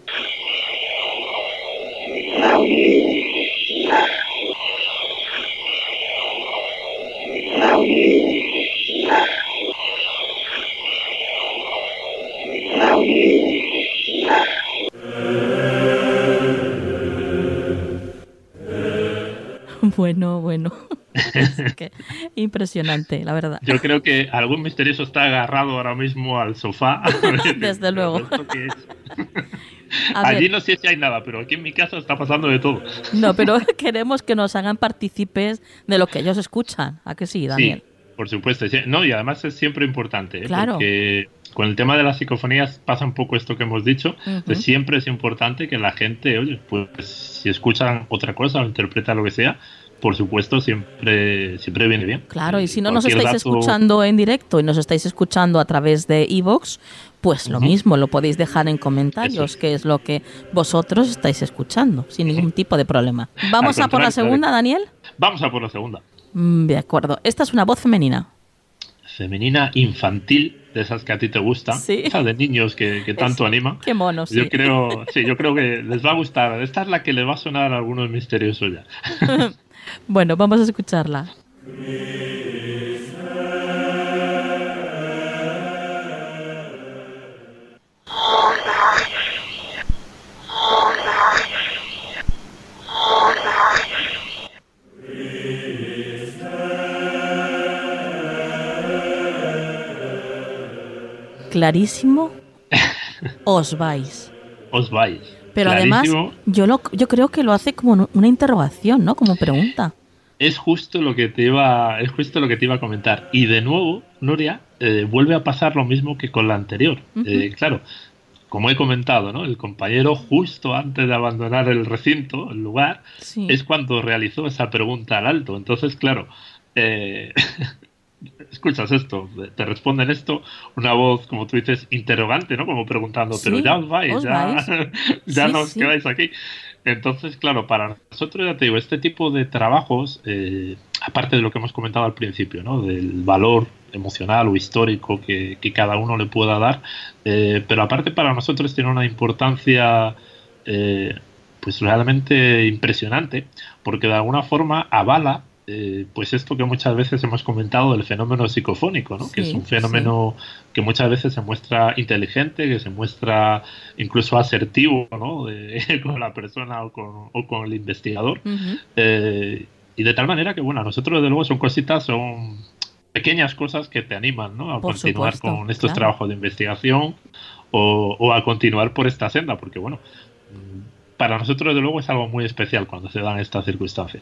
[SPEAKER 2] Bueno. Es que impresionante, la verdad.
[SPEAKER 9] Yo creo que algún misterioso está agarrado ahora mismo al sofá.
[SPEAKER 2] Desde luego.
[SPEAKER 9] Allí no sé si hay nada, pero aquí en mi casa está pasando de todo.
[SPEAKER 2] No, pero queremos que nos hagan partícipes de lo que ellos escuchan. ¿A que sí, Daniel?
[SPEAKER 9] Sí, por supuesto. No, y además es siempre importante,
[SPEAKER 2] claro.
[SPEAKER 9] Porque con el tema de las psicofonías pasa un poco esto que hemos dicho. Entonces, siempre es importante que la gente, oye, pues si escuchan otra cosa o interpretan lo que sea, por supuesto, siempre viene bien.
[SPEAKER 2] Claro, y si no nos estáis escuchando en directo y nos estáis escuchando a través de iVoox, pues lo mismo, lo podéis dejar en comentarios, qué es lo que vosotros estáis escuchando, sin ningún tipo de problema. ¿Vamos a por la segunda, Daniel?
[SPEAKER 9] Vamos a por la segunda.
[SPEAKER 2] De acuerdo. Esta es una voz femenina.
[SPEAKER 9] Femenina, infantil, de esas que a ti te gustan, esas de niños que tanto animan.
[SPEAKER 2] Qué monos,
[SPEAKER 9] yo creo que les va a gustar. Esta es la que les va a sonar a algunos misteriosos ya.
[SPEAKER 2] Bueno, vamos a escucharla. Clarísimo, os vais.
[SPEAKER 9] Os vais.
[SPEAKER 2] Pero clarísimo. Además, yo creo que lo hace como una interrogación, ¿no? Como pregunta.
[SPEAKER 9] Es justo lo que te iba a comentar. Y de nuevo, Nuria, vuelve a pasar lo mismo que con la anterior. Claro, como he comentado, ¿no? El compañero, justo antes de abandonar el recinto, el lugar, es cuando realizó esa pregunta al alto. Entonces, claro, escuchas esto, te responden esto, una voz, como tú dices, interrogante, ¿no? Como preguntando, pero ya os vais, ya no os quedáis aquí. Entonces, claro, para nosotros, ya te digo, este tipo de trabajos, aparte de lo que hemos comentado al principio, ¿no? Del valor emocional o histórico que cada uno le pueda dar, pero aparte para nosotros tiene una importancia pues realmente impresionante, porque de alguna forma avala pues esto que muchas veces hemos comentado del fenómeno psicofónico, ¿no? Que es un fenómeno que muchas veces se muestra inteligente, que se muestra incluso asertivo, ¿no? Con la persona o con el investigador. Y de tal manera que, bueno, a nosotros desde luego son pequeñas cosas que te animan, ¿no? A continuar con estos trabajos de investigación o a continuar por esta senda, porque, bueno, para nosotros desde luego es algo muy especial cuando se dan estas circunstancias.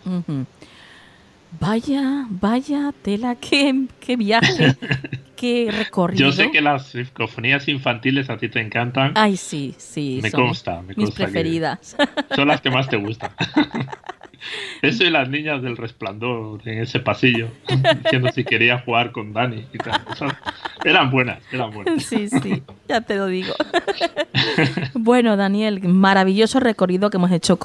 [SPEAKER 2] Vaya tela, qué viaje, qué recorrido.
[SPEAKER 9] Yo sé que las psicofonías infantiles a ti te encantan.
[SPEAKER 2] Ay, sí.
[SPEAKER 9] Me consta
[SPEAKER 2] mis preferidas.
[SPEAKER 9] Son las que más te gustan. Eso y las niñas del Resplandor en ese pasillo, diciendo si quería jugar con Dani y tal. Eran buenas.
[SPEAKER 2] Sí, ya te lo digo. Bueno, Daniel, maravilloso recorrido que hemos hecho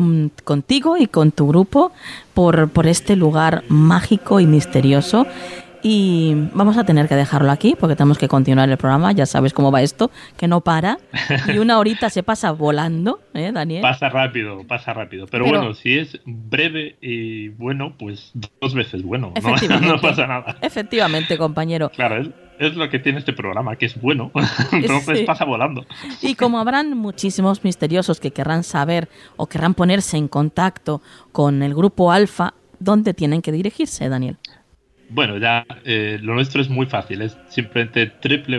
[SPEAKER 2] contigo y con tu grupo por este lugar mágico y misterioso. Y vamos a tener que dejarlo aquí porque tenemos que continuar el programa. Ya sabes cómo va esto, que no para. Y una horita se pasa volando, Daniel.
[SPEAKER 9] Pasa rápido. Pero bueno, si es breve y bueno, pues 2 veces bueno. No pasa nada.
[SPEAKER 2] Efectivamente, compañero.
[SPEAKER 9] Claro, es lo que tiene este programa, que es bueno. Entonces pasa volando.
[SPEAKER 2] Y como habrán muchísimos misteriosos que querrán saber o querrán ponerse en contacto con el Grupo Alfa, ¿dónde tienen que dirigirse, Daniel?
[SPEAKER 9] Bueno, ya lo nuestro es muy fácil, es simplemente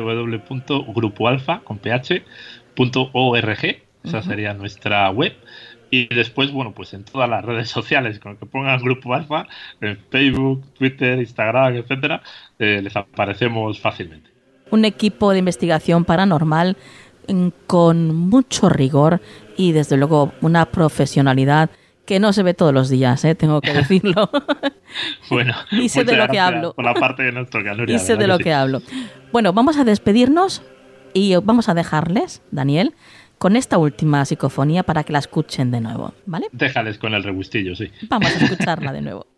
[SPEAKER 9] www.grupoalfa.org, esa sería nuestra web, y después, bueno, pues en todas las redes sociales, con que pongan Grupo Alfa, en Facebook, Twitter, Instagram, etcétera, les aparecemos fácilmente.
[SPEAKER 2] Un equipo de investigación paranormal con mucho rigor y desde luego una profesionalidad que no se ve todos los días, tengo que decirlo.
[SPEAKER 9] Bueno,
[SPEAKER 2] y sé de lo que hablo.
[SPEAKER 9] Por la parte de nuestro Nuria,
[SPEAKER 2] y sé de lo que hablo. Bueno, vamos a despedirnos y vamos a dejarles, Daniel, con esta última psicofonía para que la escuchen de nuevo, ¿vale?
[SPEAKER 9] Déjales con el rebustillo, sí.
[SPEAKER 2] Vamos a escucharla de nuevo.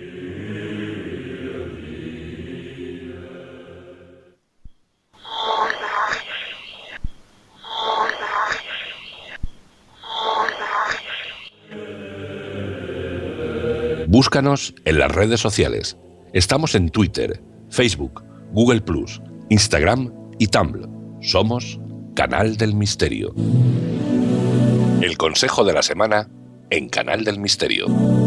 [SPEAKER 5] Búscanos en las redes sociales. Estamos en Twitter, Facebook, Google+, Instagram y Tumblr. Somos Canal del Misterio. El consejo de la semana en Canal del Misterio.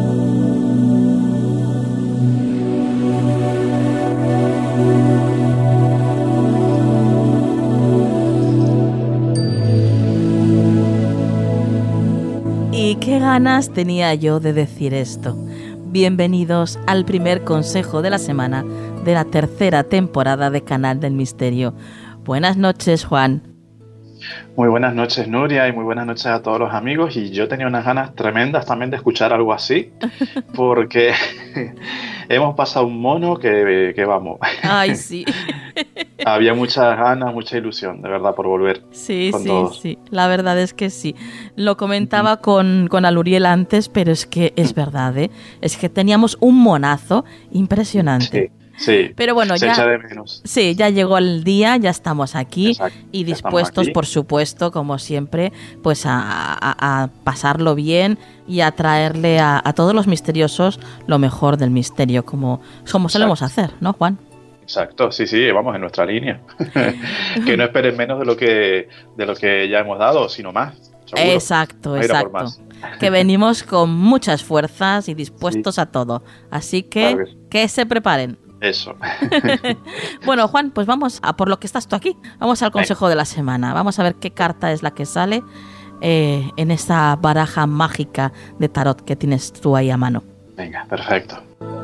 [SPEAKER 2] Y qué ganas tenía yo de decir esto. Bienvenidos al primer consejo de la semana de la 3ª temporada de Canal del Misterio. Buenas noches, Juan.
[SPEAKER 10] Muy buenas noches, Nuria, y muy buenas noches a todos los amigos. Y yo tenía unas ganas tremendas también de escuchar algo así, porque hemos pasado un mono que vamos.
[SPEAKER 2] Ay, sí.
[SPEAKER 10] Había muchas ganas, mucha ilusión, de verdad, por volver.
[SPEAKER 2] Sí,
[SPEAKER 10] con
[SPEAKER 2] sí,
[SPEAKER 10] todos.
[SPEAKER 2] sí. La verdad es que sí. Lo comentaba con Aluriel antes, pero es que es verdad, Es que teníamos un monazo impresionante.
[SPEAKER 10] Sí,
[SPEAKER 2] pero bueno,
[SPEAKER 10] se
[SPEAKER 2] ya
[SPEAKER 10] echa de menos.
[SPEAKER 2] Sí, ya llegó el día, ya estamos aquí.
[SPEAKER 10] Exacto,
[SPEAKER 2] y dispuestos, por supuesto, como siempre, pues a pasarlo bien y a traerle a todos los misteriosos lo mejor del misterio, como solemos hacer, ¿no, Juan?
[SPEAKER 10] Exacto, sí, vamos en nuestra línea. Que no esperen menos de lo que ya hemos dado, sino más. Seguro.
[SPEAKER 2] Exacto. Que venimos con muchas fuerzas y dispuestos a todo. Así que
[SPEAKER 10] claro
[SPEAKER 2] que se preparen.
[SPEAKER 10] Eso.
[SPEAKER 2] Bueno, Juan, pues vamos a por lo que estás tú aquí. Vamos al consejo de la semana. Vamos a ver qué carta es la que sale en esa baraja mágica de tarot que tienes tú ahí a mano.
[SPEAKER 10] Venga, perfecto.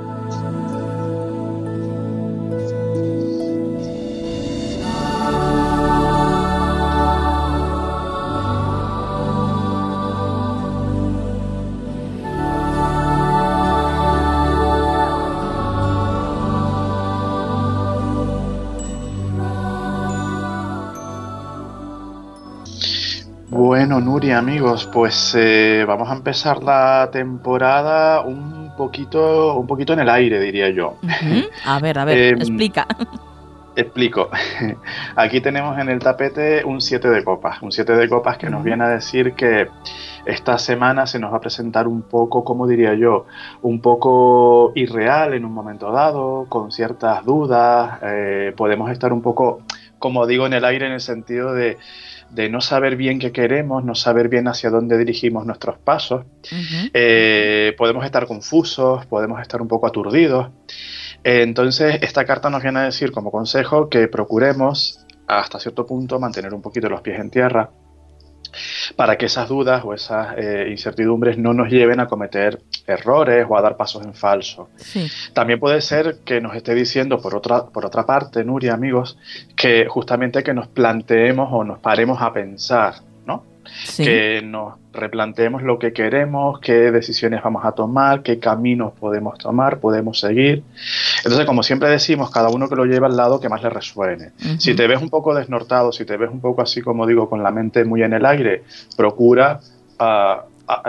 [SPEAKER 10] Bueno, Nuria, amigos, pues vamos a empezar la temporada un poquito en el aire, diría yo.
[SPEAKER 2] Uh-huh. A ver, explica.
[SPEAKER 10] Explico. Aquí tenemos en el tapete un 7 de copas. Un 7 de copas que nos viene a decir que esta semana se nos va a presentar un poco, ¿cómo diría yo? Un poco irreal en un momento dado, con ciertas dudas. Podemos estar un poco, como digo, en el aire en el sentido de no saber bien qué queremos, no saber bien hacia dónde dirigimos nuestros pasos. Uh-huh. Podemos estar confusos, podemos estar un poco aturdidos. Entonces, esta carta nos viene a decir como consejo que procuremos hasta cierto punto mantener un poquito los pies en tierra para que esas dudas o esas incertidumbres no nos lleven a cometer errores o a dar pasos en falso.
[SPEAKER 2] Sí.
[SPEAKER 10] También puede ser que nos esté diciendo, por otra parte, Nuria, amigos, que justamente que nos planteemos o nos paremos a pensar, ¿no? Sí. Que nos replanteemos lo que queremos, qué decisiones vamos a tomar, qué caminos podemos tomar, podemos seguir. Entonces, como siempre decimos, cada uno que lo lleve al lado que más le resuene. Uh-huh. Si te ves un poco desnortado, si te ves un poco así, como digo, con la mente muy en el aire, procura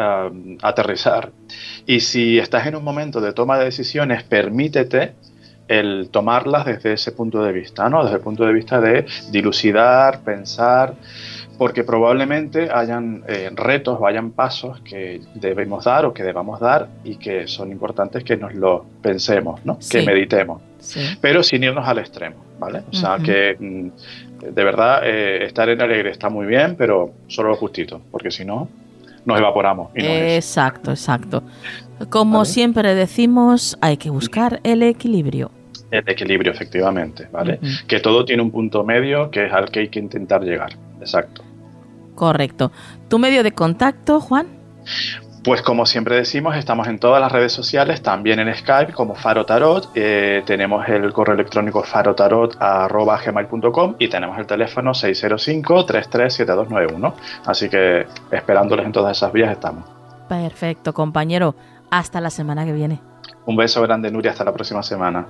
[SPEAKER 10] aterrizar. Y si estás en un momento de toma de decisiones, permítete el tomarlas desde ese punto de vista, ¿no? Desde el punto de vista de dilucidar, pensar, porque probablemente hayan retos o hayan pasos que debemos dar o que debamos dar y que son importantes que nos lo pensemos, ¿no? Sí. Que meditemos, sí. Pero sin irnos al extremo, ¿vale? O sea, que de verdad estar en alegre está muy bien, pero solo lo justito, porque si no, nos evaporamos. Y no
[SPEAKER 2] exacto, exacto. Como siempre decimos, hay que buscar el equilibrio.
[SPEAKER 10] El equilibrio, efectivamente, ¿vale? Que todo tiene un punto medio que es al que hay que intentar llegar. Exacto.
[SPEAKER 2] Correcto. ¿Tu medio de contacto, Juan?
[SPEAKER 10] Pues como siempre decimos, estamos en todas las redes sociales, también en Skype como Faro Tarot. Tenemos el correo electrónico farotarot@gmail.com y tenemos el teléfono 605-337291. Así que esperándoles en todas esas vías estamos.
[SPEAKER 2] Perfecto, compañero. Hasta la semana que viene.
[SPEAKER 10] Un beso grande, Nuria. Hasta la próxima semana.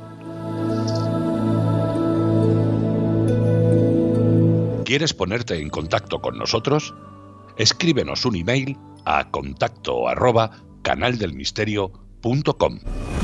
[SPEAKER 5] ¿Quieres ponerte en contacto con nosotros? Escríbenos un email a contacto@canaldelmisterio.com.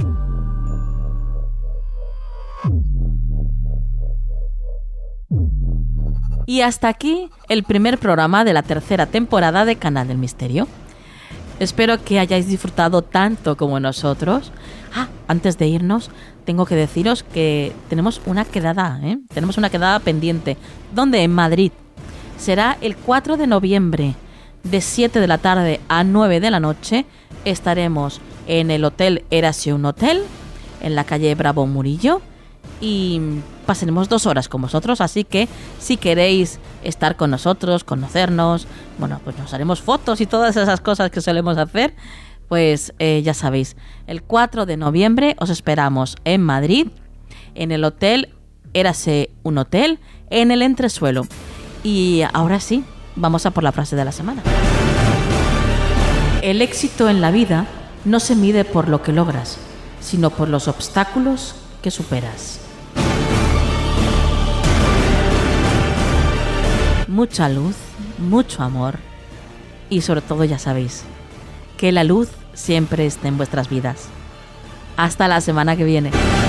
[SPEAKER 2] Y hasta aquí el primer programa de la tercera temporada de Canal del Misterio. Espero que hayáis disfrutado tanto como nosotros. Antes de irnos, tengo que deciros que tenemos una quedada, Tenemos una quedada pendiente. ¿Dónde? En Madrid. Será el 4 de noviembre, de 7 de la tarde a 9 de la noche. Estaremos en el Hotel Érase un Hotel, en la calle Bravo Murillo, y pasaremos 2 horas con vosotros. Así que si queréis estar con nosotros, conocernos, bueno, pues nos haremos fotos y todas esas cosas que solemos hacer. Pues ya sabéis, el 4 de noviembre os esperamos en Madrid, en el Hotel Érase un Hotel, en el entresuelo. Y ahora sí, vamos a por la frase de la semana. El éxito en la vida no se mide por lo que logras, sino por los obstáculos que superas. Mucha luz, mucho amor y sobre todo, ya sabéis, que la luz siempre esté en vuestras vidas. Hasta la semana que viene.